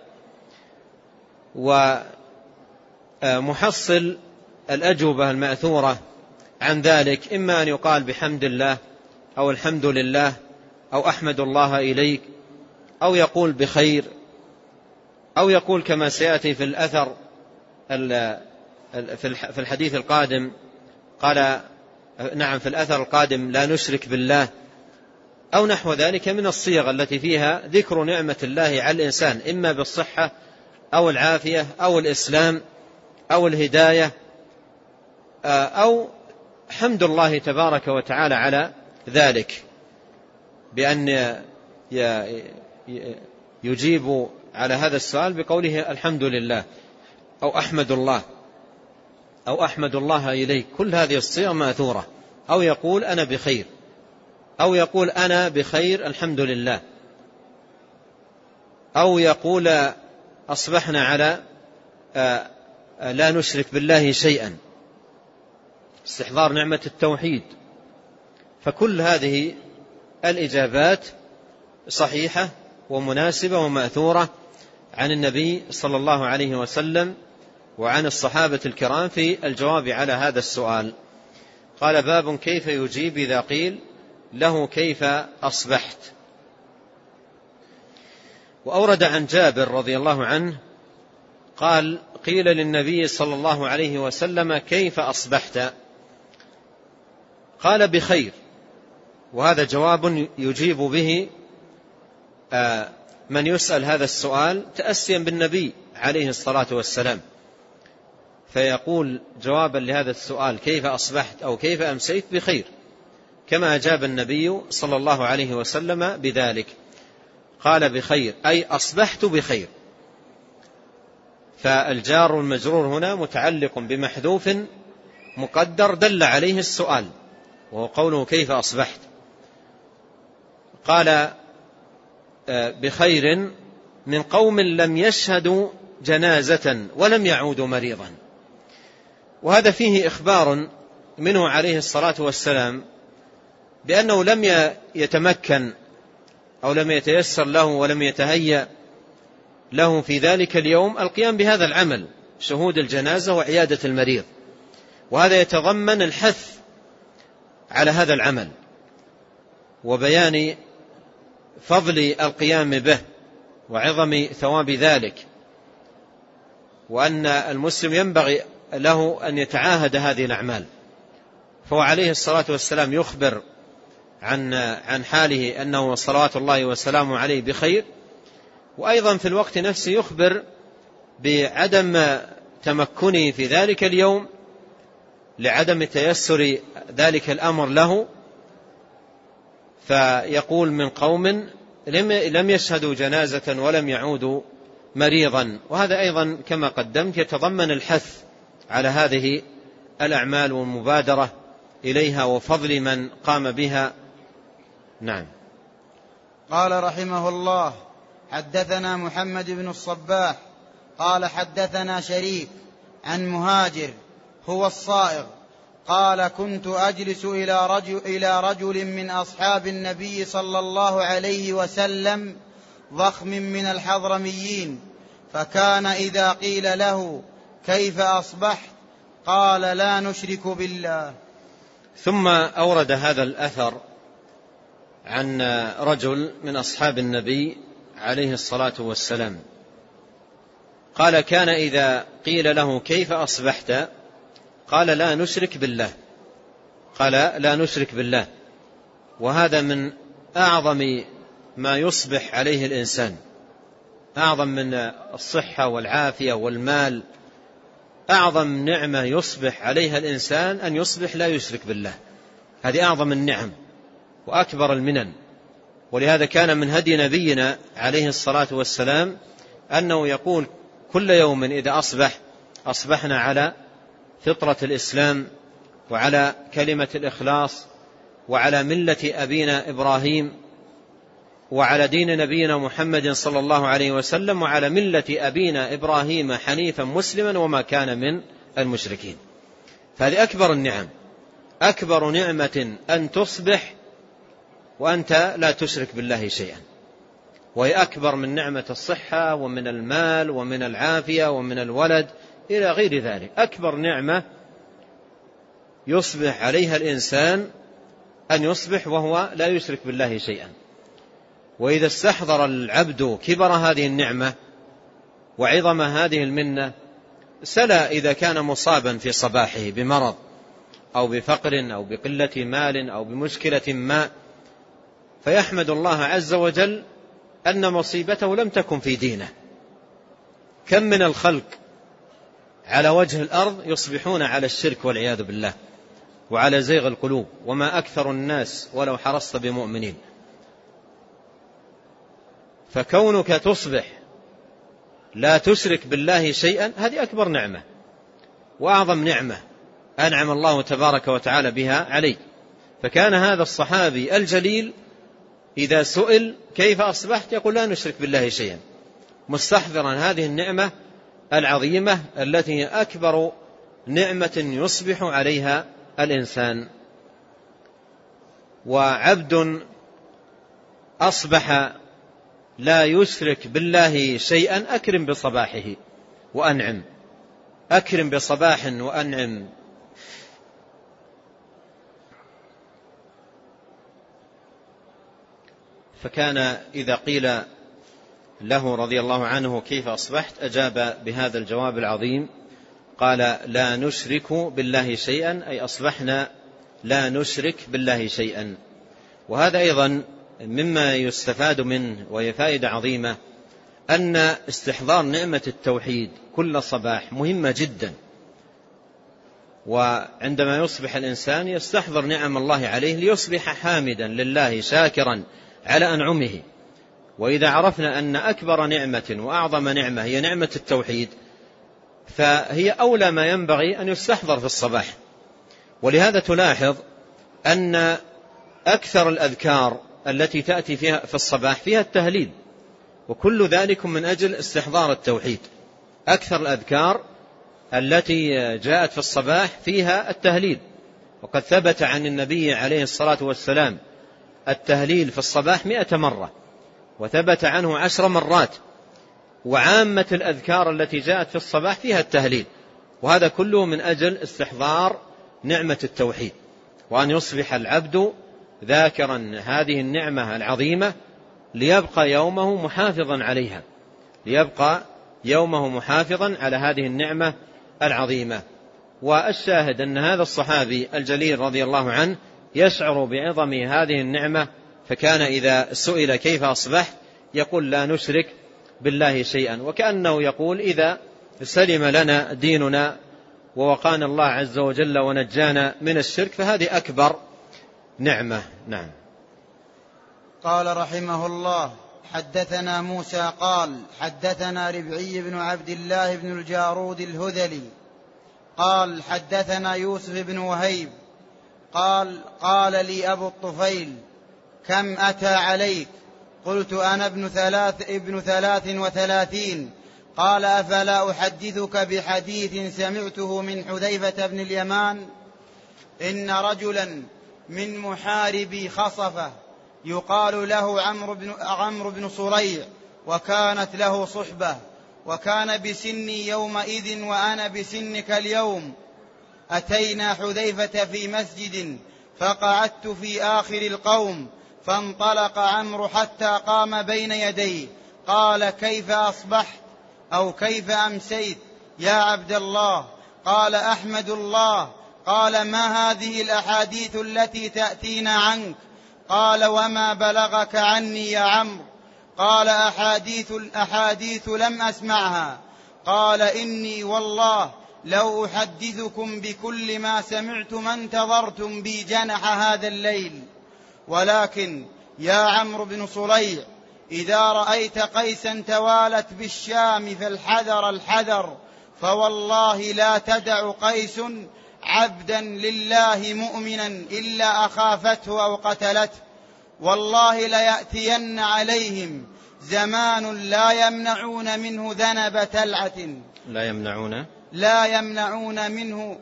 ومحصل الأجوبة المأثورة عن ذلك إما أن يقال بحمد الله أو الحمد لله أو أحمد الله إليك، أو يقول بخير، أو يقول كما سيأتي في الأثر في الحديث القادم، قال نعم في الأثر القادم: لا نشرك بالله، أو نحو ذلك من الصيغ التي فيها ذكر نعمة الله على الإنسان إما بالصحة أو العافية أو الإسلام أو الهداية، أو حمد الله تبارك وتعالى على ذلك بأن يجيب على هذا السؤال بقوله الحمد لله أو أحمد الله أو أحمد الله إليك. كل هذه الصيغ ماثورة. أو يقول أنا بخير، أو يقول أنا بخير الحمد لله، أو يقول أصبحنا على لا نشرك بالله شيئا، استحضار نعمة التوحيد. فكل هذه الإجابات صحيحة ومناسبة ومأثورة عن النبي صلى الله عليه وسلم وعن الصحابة الكرام في الجواب على هذا السؤال. قال: باب كيف يجيب إذا قيل له كيف أصبحت. وأورد عن جابر رضي الله عنه قال: قيل للنبي صلى الله عليه وسلم: كيف أصبحت؟ قال: بخير. وهذا جواب يجيب به من يسأل هذا السؤال تأسيا بالنبي عليه الصلاة والسلام، فيقول جوابا لهذا السؤال كيف أصبحت أو كيف أمسيت بخير، كما أجاب النبي صلى الله عليه وسلم بذلك. قال: بخير، أي أصبحت بخير. فالجار والمجرور هنا متعلق بمحذوف مقدر دل عليه السؤال، وهو قوله كيف أصبحت. قال: بخير، من قوم لم يشهدوا جنازة ولم يعودوا مريضا. وهذا فيه إخبار منه عليه الصلاة والسلام بأنه لم يتمكن أو لم يتيسر له ولم يتهيأ له في ذلك اليوم القيام بهذا العمل، شهود الجنازة وعيادة المريض. وهذا يتضمن الحث على هذا العمل وبيان فضل القيام به وعظم ثواب ذلك، وأن المسلم ينبغي له أن يتعاهد هذه الأعمال. فهو عليه الصلاة والسلام يخبر عن حاله أنه صلوات الله وسلامه عليه بخير، وأيضا في الوقت نفسه يخبر بعدم تمكنه في ذلك اليوم لعدم تيسر ذلك الأمر له، فيقول من قوم لم يشهدوا جنازة ولم يعودوا مريضا. وهذا أيضا كما قدمت يتضمن الحث على هذه الأعمال والمبادرة إليها وفضل من قام بها. نعم. قال رحمه الله: حدثنا محمد بن الصباح قال حدثنا شريك عن مهاجر هو الصائغ قال: كنت أجلس إلى رجل من أصحاب النبي صلى الله عليه وسلم ضخم من الحضرميين، فكان إذا قيل له: كيف أصبحت؟ قال: لا نشرك بالله. ثم أورد هذا الأثر عن رجل من أصحاب النبي عليه الصلاة والسلام قال: كان إذا قيل له: كيف أصبحت؟ قال: لا نشرك بالله. قال: لا نشرك بالله. وهذا من أعظم ما يصبح عليه الإنسان، أعظم من الصحة والعافية والمال. أعظم نعمة يصبح عليها الإنسان أن يصبح لا يشرك بالله. هذه أعظم النعم وأكبر المنن. ولهذا كان من هدي نبينا عليه الصلاة والسلام أنه يقول: كل يوم إذا أصبحنا على فطرة الإسلام وعلى كلمة الإخلاص وعلى ملة أبينا إبراهيم وعلى دين نبينا محمد صلى الله عليه وسلم وعلى ملة أبينا إبراهيم حنيفا مسلما وما كان من المشركين. فهذه أكبر النعم، أكبر نعمة أن تصبح وأنت لا تشرك بالله شيئا، وهي أكبر من نعمة الصحة ومن المال ومن العافية ومن الولد إلى غير ذلك. أكبر نعمة يصبح عليها الإنسان أن يصبح وهو لا يشرك بالله شيئا. وإذا استحضر العبد كبر هذه النعمة وعظم هذه المنة سلا إذا كان مصابا في صباحه بمرض أو بفقر أو بقلة مال أو بمشكلة ما، فيحمد الله عز وجل أن مصيبته لم تكن في دينه. كم من الخلق على وجه الأرض يصبحون على الشرك والعياذ بالله وعلى زيغ القلوب، وما أكثر الناس ولو حرصت بمؤمنين. فكونك تصبح لا تشرك بالله شيئا هذه أكبر نعمة وأعظم نعمة أنعم الله تبارك وتعالى بها عليك. فكان هذا الصحابي الجليل إذا سئل: كيف أصبحت؟ يقول: لا نشرك بالله شيئا، مستحضرا هذه النعمة العظيمة التي هي أكبر نعمة يصبح عليها الإنسان. وعبد أصبح لا يشرك بالله شيئا أكرم بصباحه وأنعم، أكرم بصباح وأنعم. فكان إذا قيل له رضي الله عنه: كيف أصبحت؟ أجاب بهذا الجواب العظيم، قال: لا نشرك بالله شيئا، أي أصبحنا لا نشرك بالله شيئا. وهذا أيضا مما يستفاد منه وهي فائدة عظيمة، أن استحضار نعمة التوحيد كل صباح مهمة جدا. وعندما يصبح الإنسان يستحضر نعم الله عليه ليصبح حامدا لله شاكرا على أنعمه. وإذا عرفنا أن أكبر نعمة وأعظم نعمة هي نعمة التوحيد، فهي أولى ما ينبغي أن يستحضر في الصباح. ولهذا تلاحظ أن أكثر الأذكار التي تأتي فيها في الصباح فيها التهليل، وكل ذلك من أجل استحضار التوحيد. أكثر الأذكار التي جاءت في الصباح فيها التهليل، وقد ثبت عن النبي عليه الصلاة والسلام التهليل في الصباح 100 مرة، وثبت عنه 10 مرات. وعامة الأذكار التي جاءت في الصباح فيها التهليل، وهذا كله من أجل استحضار نعمة التوحيد، وأن يصبح العبد ذاكرا هذه النعمة العظيمة ليبقى يومه محافظا عليها، ليبقى يومه محافظا على هذه النعمة العظيمة. والشاهد أن هذا الصحابي الجليل رضي الله عنه يشعر بعظم هذه النعمة، فكان إذا سئل: كيف أصبحت؟ يقول: لا نشرك بالله شيئا. وكأنه يقول: إذا سلم لنا ديننا ووقانا الله عز وجل ونجانا من الشرك فهذه أكبر نعمة. نعم. قال رحمه الله: حدثنا موسى قال حدثنا ربعي بن عبد الله بن الجارود الهذلي قال حدثنا يوسف بن وهيب قال: قال لي أبو الطفيل: كم أتى عليك؟ قلت أنا ابن 33. قال أفلا أحدثك بحديث سمعته من حذيفة بن اليمان إن رجلا من محاربي خصفة يقال له عمرو بن صريع وكانت له صحبة وكان بسني يومئذ وأنا بسنك اليوم، أتينا حذيفة في مسجد فقعدت في آخر القوم فانطلق عمرو حتى قام بين يديه قال كيف أصبحت أو كيف أمسيت يا عبد الله؟ قال أحمد الله. قال ما هذه الأحاديث التي تأتينا عنك؟ قال وما بلغك عني يا عمرو؟ قال أحاديث لم أسمعها. قال إني والله لو أحدثكم بكل ما سمعت ما انتظرتم بي جنح هذا الليل، ولكن يا عمرو بن صريع إذا رأيت قيسا توالت بالشام فالحذر الحذر، فوالله لا تدع قيس عبدا لله مؤمنا إلا أخافته أو قتلته، والله ليأتين عليهم زمان لا يمنعون منه ذنب تلعة لا يمنعون منه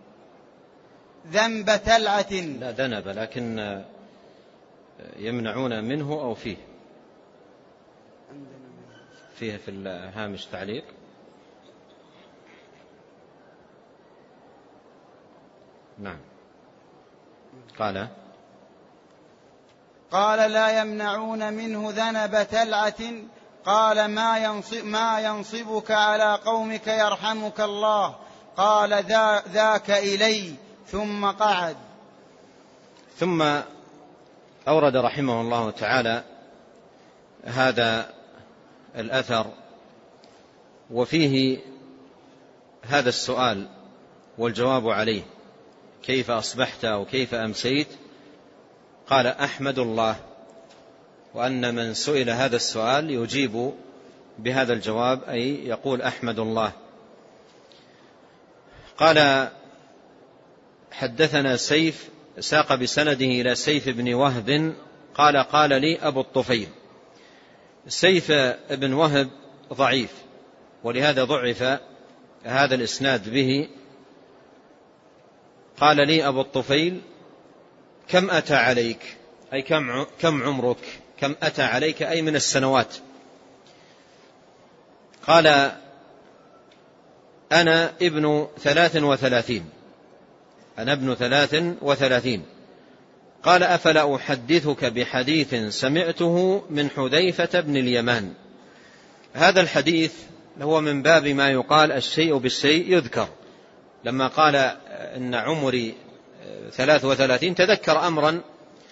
ذنب تلعة لا ذنب، لكن يمنعون منه أو فيه في الهامش تعليق. نعم. قال لا يمنعون منه ذنب تلعة. قال ما ينصبك على قومك يرحمك الله؟ قال ذاك إلي. ثم قعد. ثم أورد رحمه الله تعالى هذا الأثر وفيه هذا السؤال والجواب عليه: كيف أصبحت أو كيف أمسيت؟ قال أحمد الله، وأن من سئل هذا السؤال يجيب بهذا الجواب، أي يقول أحمد الله. قال حدثنا سيف، ساق بسنده إلى سيف بن وهب قال قال لي أبو الطفيل. سيف بن وهب ضعيف، ولهذا ضعف هذا الإسناد به. قال لي أبو الطفيل: كم أتى عليك؟ أي كم عمرك؟ كم أتى عليك أي من السنوات؟ قال: أنا ابن 33. أنا ابن 33. قال: أفلا أحدثك بحديث سمعته من حذيفة بن اليمان. هذا الحديث هو من باب ما يقال الشيء بالشيء يذكر. لما قال إن عمري 33 تذكر أمرا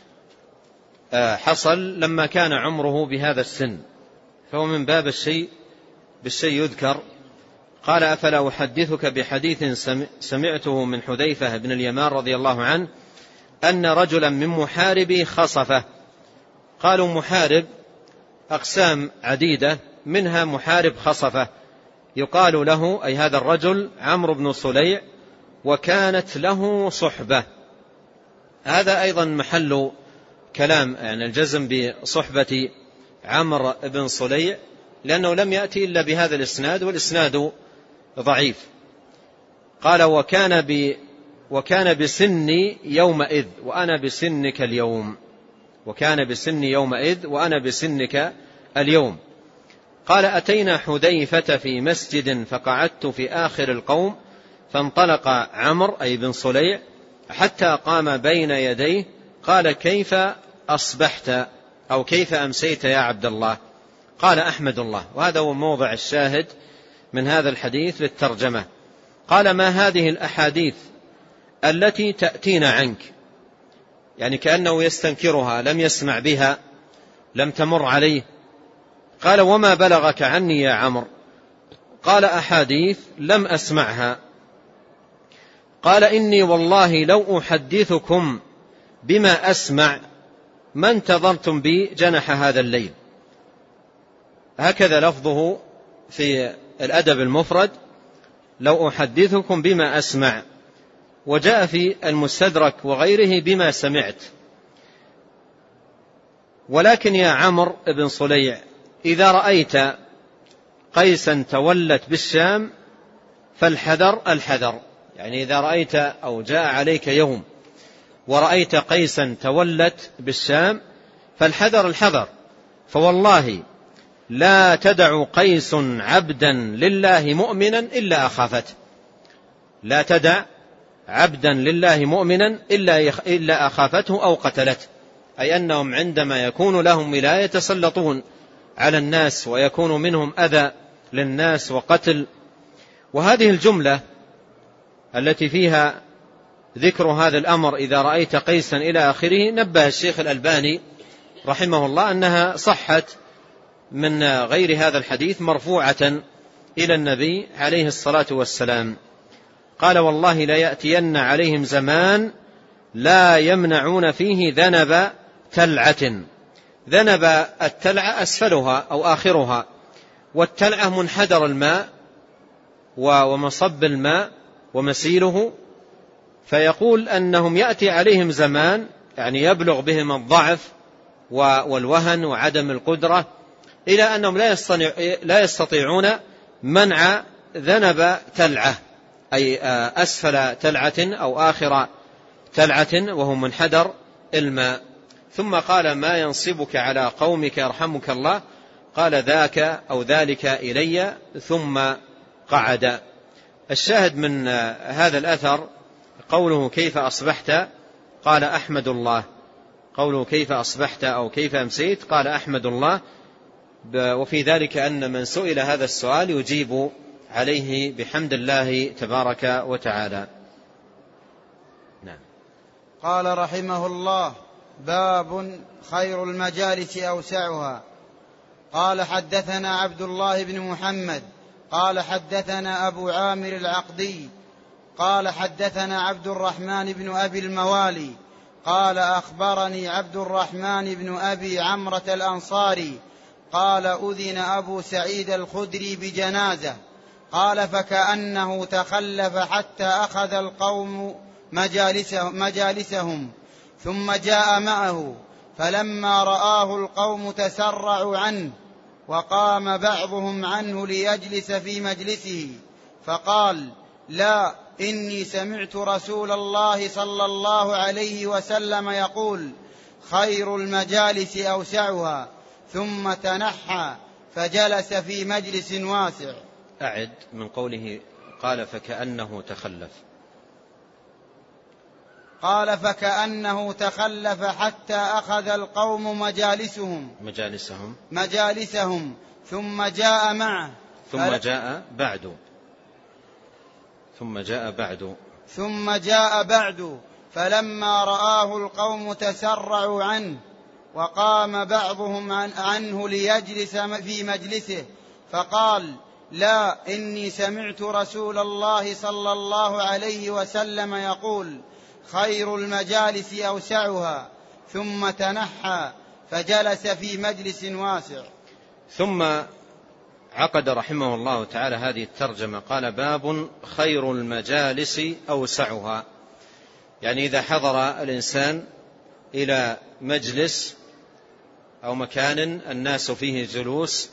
حصل لما كان عمره بهذا السن، فهو من باب الشيء بالشيء يذكر. قال: أفلا أحدثك بحديث سمعته من حذيفة بن اليمان رضي الله عنه أن رجلا من محاربي خصفة. قالوا محارب أقسام عديدة، منها محارب خصفة، يقال له أي هذا الرجل عمرو بن صليع، وكانت له صحبة. هذا أيضا محل كلام، يعني الجزم بصحبة عمرو بن صليع، لأنه لم يأتي إلا بهذا الإسناد، والإسناد ضعيف. قال: وكان بسني يومئذ وأنا بسنك اليوم. وكان بسني يومئذ وأنا بسنك اليوم. قال: أتينا حذيفة في مسجد فقعدت في آخر القوم فانطلق عمرو أي بن صليع حتى قام بين يديه قال: كيف أصبحت أو كيف أمسيت يا عبد الله؟ قال: أحمد الله. وهذا هو موضع الشاهد من هذا الحديث للترجمة. قال: ما هذه الأحاديث التي تأتينا عنك؟ يعني كأنه يستنكرها، لم يسمع بها، لم تمر عليه. قال: وما بلغك عني يا عمرو؟ قال: أحاديث لم أسمعها. قال: إني والله لو أحدثكم بما أسمع ما انتظرتم بي جنح هذا الليل. هكذا لفظه في الأدب المفرد: لو أحدثكم بما أسمع. وجاء في المستدرك وغيره بما سمعت. ولكن يا عمرو بن صليع إذا رأيت قيسا تولت بالشام فالحذر الحذر، يعني إذا رأيت أو جاء عليك يوم ورأيت قيسا تولت بالشام فالحذر الحذر، فوالله لا تدع قيس عبدا لله مؤمنا إلا أخافته، لا تدع عبدا لله مؤمنا إلا أخافته أو قتلته، أي أنهم عندما يكون لهم ولاية يتسلطون على الناس ويكون منهم أذى للناس وقتل. وهذه الجملة التي فيها ذكر هذا الأمر إذا رأيت قيسا إلى آخره نبه الشيخ الألباني رحمه الله أنها صحت من غير هذا الحديث مرفوعة إلى النبي عليه الصلاة والسلام. قال والله لا يأتين عليهم زمان لا يمنعون فيه ذنب تلعة. ذنب التلعة أسفلها أو آخرها، والتلعة منحدر الماء ومصب الماء ومسيله، فيقول أنهم يأتي عليهم زمان يعني يبلغ بهم الضعف والوهن وعدم القدرة إلى أنهم لا يستطيعون منع ذنب تلعة، أي أسفل تلعة أو آخر تلعة وهو منحدر الماء. ثم قال ما ينصبك على قومك يرحمك الله، قال ذاك أو ذلك إلي ثم قعد. الشاهد من هذا الأثر قوله كيف أصبحت قال أحمد الله، قوله كيف أصبحت أو كيف أمسيت قال أحمد الله، وفي ذلك أن من سئل هذا السؤال يجيب عليه بحمد الله تبارك وتعالى. نعم. قال رحمه الله باب خير المجالس أوسعها. قال حدثنا عبد الله بن محمد قال حدثنا أبو عامر العقدي قال حدثنا عبد الرحمن بن أبي الموالي قال أخبرني عبد الرحمن بن أبي عمرة الأنصاري قال أذن أبو سعيد الخدري بجنازة، قال فكأنه تخلف حتى أخذ القوم مجالسهم ثم جاء معه، فلما رآه القوم تسرعوا عنه وقام بعضهم عنه ليجلس في مجلسه، فقال لا إني سمعت رسول الله صلى الله عليه وسلم يقول خير المجالس أوسعها، ثم تنحى فجلس في مجلس واسع. أعد من قوله قال فكأنه تخلف. قال فكأنه تخلف حتى أخذ القوم مجالسهم ثم جاء معه ثم جاء بعد فلما رآه القوم تسرعوا عنه وقام بعضهم عنه ليجلس في مجلسه، فقال لا إني سمعت رسول الله صلى الله عليه وسلم يقول خير المجالس أوسعها، ثم تنحى فجلس في مجلس واسع. ثم عقد رحمه الله تعالى هذه الترجمة قال باب خير المجالس أوسعها، يعني إذا حضر الإنسان إلى مجلس أو مكان الناس فيه جلوس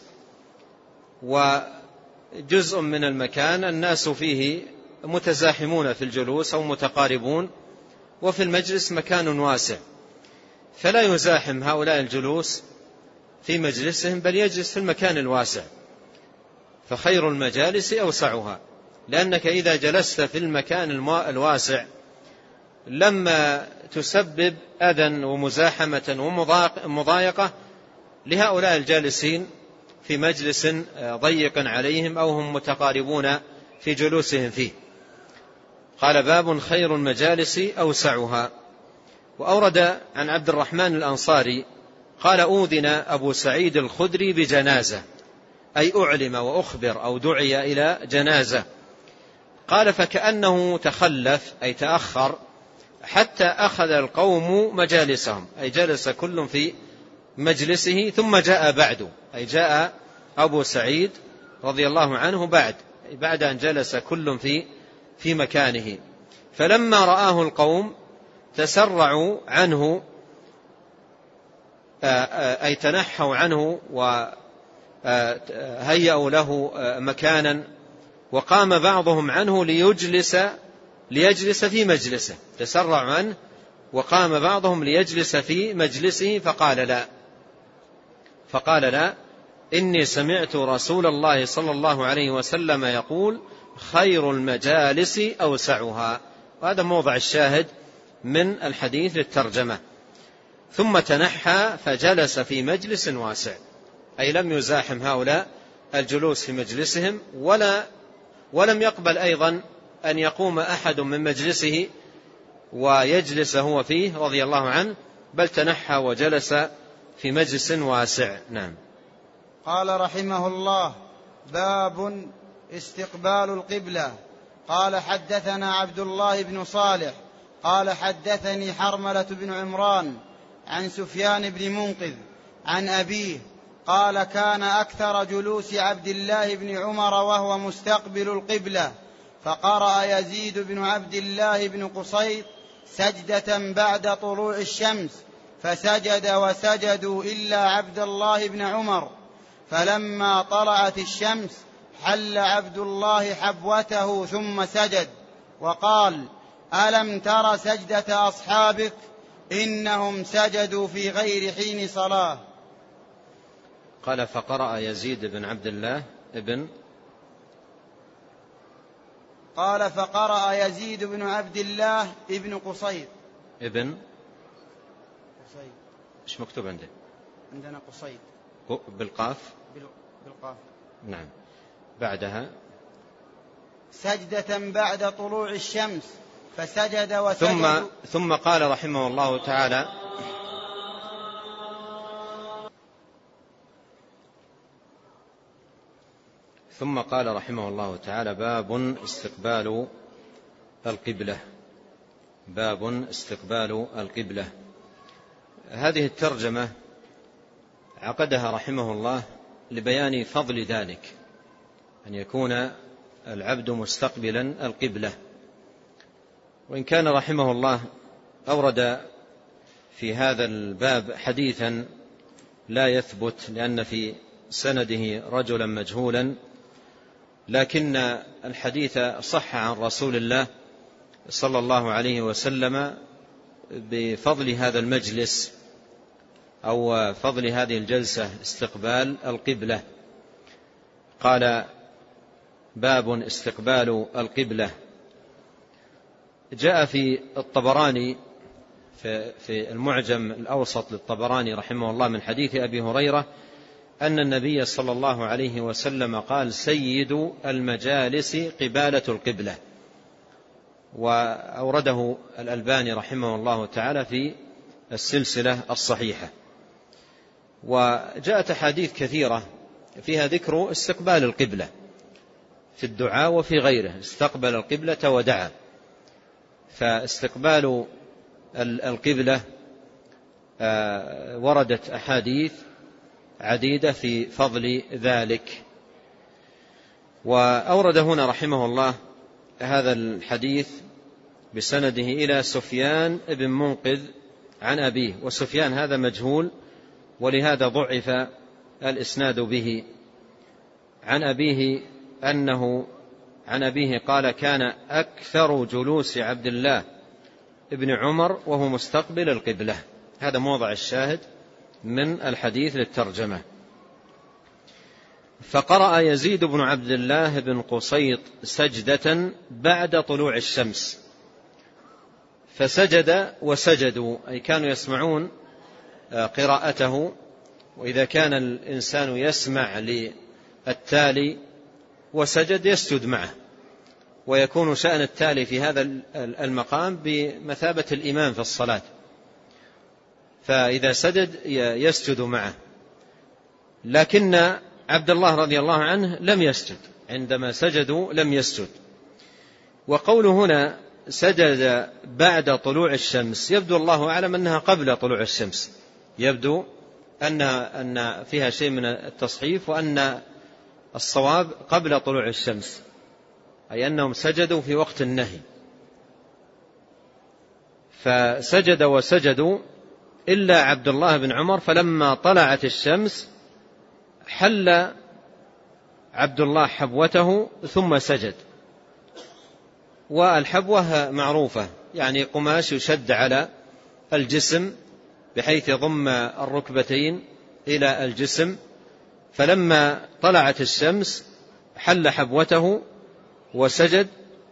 وجزء من المكان الناس فيه متزاحمون في الجلوس أو متقاربون، وفي المجلس مكان واسع، فلا يزاحم هؤلاء الجلوس في مجلسهم بل يجلس في المكان الواسع، فخير المجالس أوسعها، لأنك إذا جلست في المكان الواسع لما تسبب أذى ومزاحمة ومضايقة لهؤلاء الجالسين في مجلس ضيق عليهم أو هم متقاربون في جلوسهم فيه. قال باب خير المجالس أوسعها. وأورد عن عبد الرحمن الأنصاري قال أوذن أبو سعيد الخدري بجنازة، أي أعلم وأخبر أو دعي إلى جنازة. قال فكأنه تخلف أي تأخر حتى أخذ القوم مجالسهم، أي جلس كل في مجلسه، ثم جاء بعد أي جاء أبو سعيد رضي الله عنه بعد أن جلس كل في مكانه، فلما رآه القوم تسرعوا عنه أي تنحوا عنه وهيئوا له مكانا، وقام بعضهم عنه ليجلس في مجلسه، تسرعوا عنه وقام بعضهم ليجلس في مجلسه فقال لا إني سمعت رسول الله صلى الله عليه وسلم يقول خير المجالس أوسعها. وهذا موضع الشاهد من الحديث للترجمة. ثم تنحى فجلس في مجلس واسع، أي لم يزاحم هؤلاء الجلوس في مجلسهم، ولم يقبل أيضا أن يقوم أحد من مجلسه ويجلس هو فيه رضي الله عنه، بل تنحى وجلس في مجلس واسع. نعم. قال رحمه الله: باب استقبال القبلة. قال حدثنا عبد الله بن صالح قال حدثني حرملة بن عمران عن سفيان بن منقذ عن أبيه قال كان أكثر جلوس عبد الله بن عمر وهو مستقبل القبلة، فقرأ يزيد بن عبد الله بن قصيط سجدة بعد طلوع الشمس، فسجد وسجدوا إلا عبد الله بن عمر، فلما طلعت الشمس حل عبد الله حبوته ثم سجد، وقال: ألم تر سجدة أصحابك إنهم سجدوا في غير حين صلاة. قال فقرأ يزيد بن عبد الله قال فقرأ يزيد بن عبد الله ابن قصيط ايش مكتوب عندك؟ عندنا قصيط بالقاف. بالقاف. نعم. بعدها سجدة بعد طلوع الشمس فسجد وسجد. ثم قال رحمه الله تعالى: باب استقبال القبلة. هذه الترجمة عقدها رحمه الله لبيان فضل ذلك، أن يكون العبد مستقبلا القبلة. وإن كان رحمه الله أورد في هذا الباب حديثا لا يثبت لأن في سنده رجلا مجهولا، لكن الحديث صح عن رسول الله صلى الله عليه وسلم بفضل هذا المجلس أو فضل هذه الجلسة استقبال القبلة. قال: باب استقبال القبلة. جاء في الطبراني في المعجم الأوسط للطبراني رحمه الله من حديث أبي هريرة أن النبي صلى الله عليه وسلم قال: سيد المجالس قبالة القبلة. وأورده الألباني رحمه الله تعالى في السلسلة الصحيحة. وجاءت أحاديث كثيرة فيها ذكر استقبال القبلة في الدعاء وفي غيره، استقبل القبلة ودعا. فاستقبال القبلة وردت أحاديث عديدة في فضل ذلك. وأورد هنا رحمه الله هذا الحديث بسنده إلى سفيان بن منقذ عن أبيه، وسفيان هذا مجهول، ولهذا ضعف الإسناد به. عن أبيه قال: كان أكثر جلوس عبد الله ابن عمر وهو مستقبل القبلة. هذا موضع الشاهد من الحديث للترجمة. فقرأ يزيد بن عبد الله بن قصيط سجدة بعد طلوع الشمس، فسجد وسجدوا، أي كانوا يسمعون قراءته. وإذا كان الإنسان يسمع للتالي وسجد يسجد معه، ويكون شأن التالي في هذا المقام بمثابة الإمام في الصلاة، فإذا سجد يسجد معه. لكن عبد الله رضي الله عنه لم يسجد، عندما سجدوا لم يسجد. وقوله هنا سجد بعد طلوع الشمس يبدو الله أعلم أنها قبل طلوع الشمس، يبدو أن فيها شيء من التصحيف، وأن الصواب قبل طلوع الشمس، أي أنهم سجدوا في وقت النهي. فسجد وسجدوا إلا عبد الله بن عمر فلما طلعت الشمس حل عبد الله حبوته ثم سجد. والحبوة معروفة، يعني قماش يشد على الجسم بحيث يضم الركبتين إلى الجسم. فلما طلعت الشمس حل حبوته وسجد،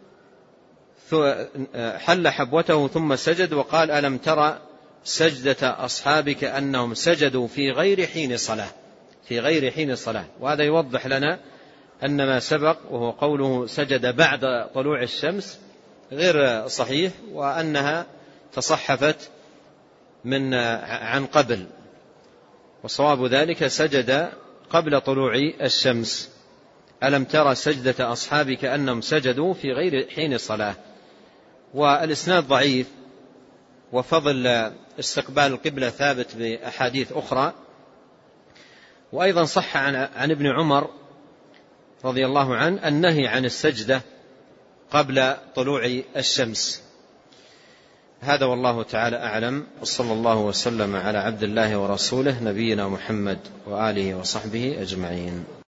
حل حبوته ثم سجد وقال: ألم ترى سجدة أصحابك أنهم سجدوا في غير حين صلاة، في غير حين صلاة. وهذا يوضح لنا أن ما سبق وهو قوله سجد بعد طلوع الشمس غير صحيح، وأنها تصحفت عن قبل، وصواب ذلك سجد قبل طلوع الشمس. ألم ترى سجدة أصحابك أنهم سجدوا في غير حين صلاة. والإسناد ضعيف، وفضل استقبال القبلة ثابت بأحاديث أخرى. وأيضا صح عن ابن عمر رضي الله عنه النهي عن السجدة قبل طلوع الشمس. هذا والله تعالى أعلم، وصلى الله وسلم على عبد الله ورسوله نبينا محمد وآله وصحبه أجمعين.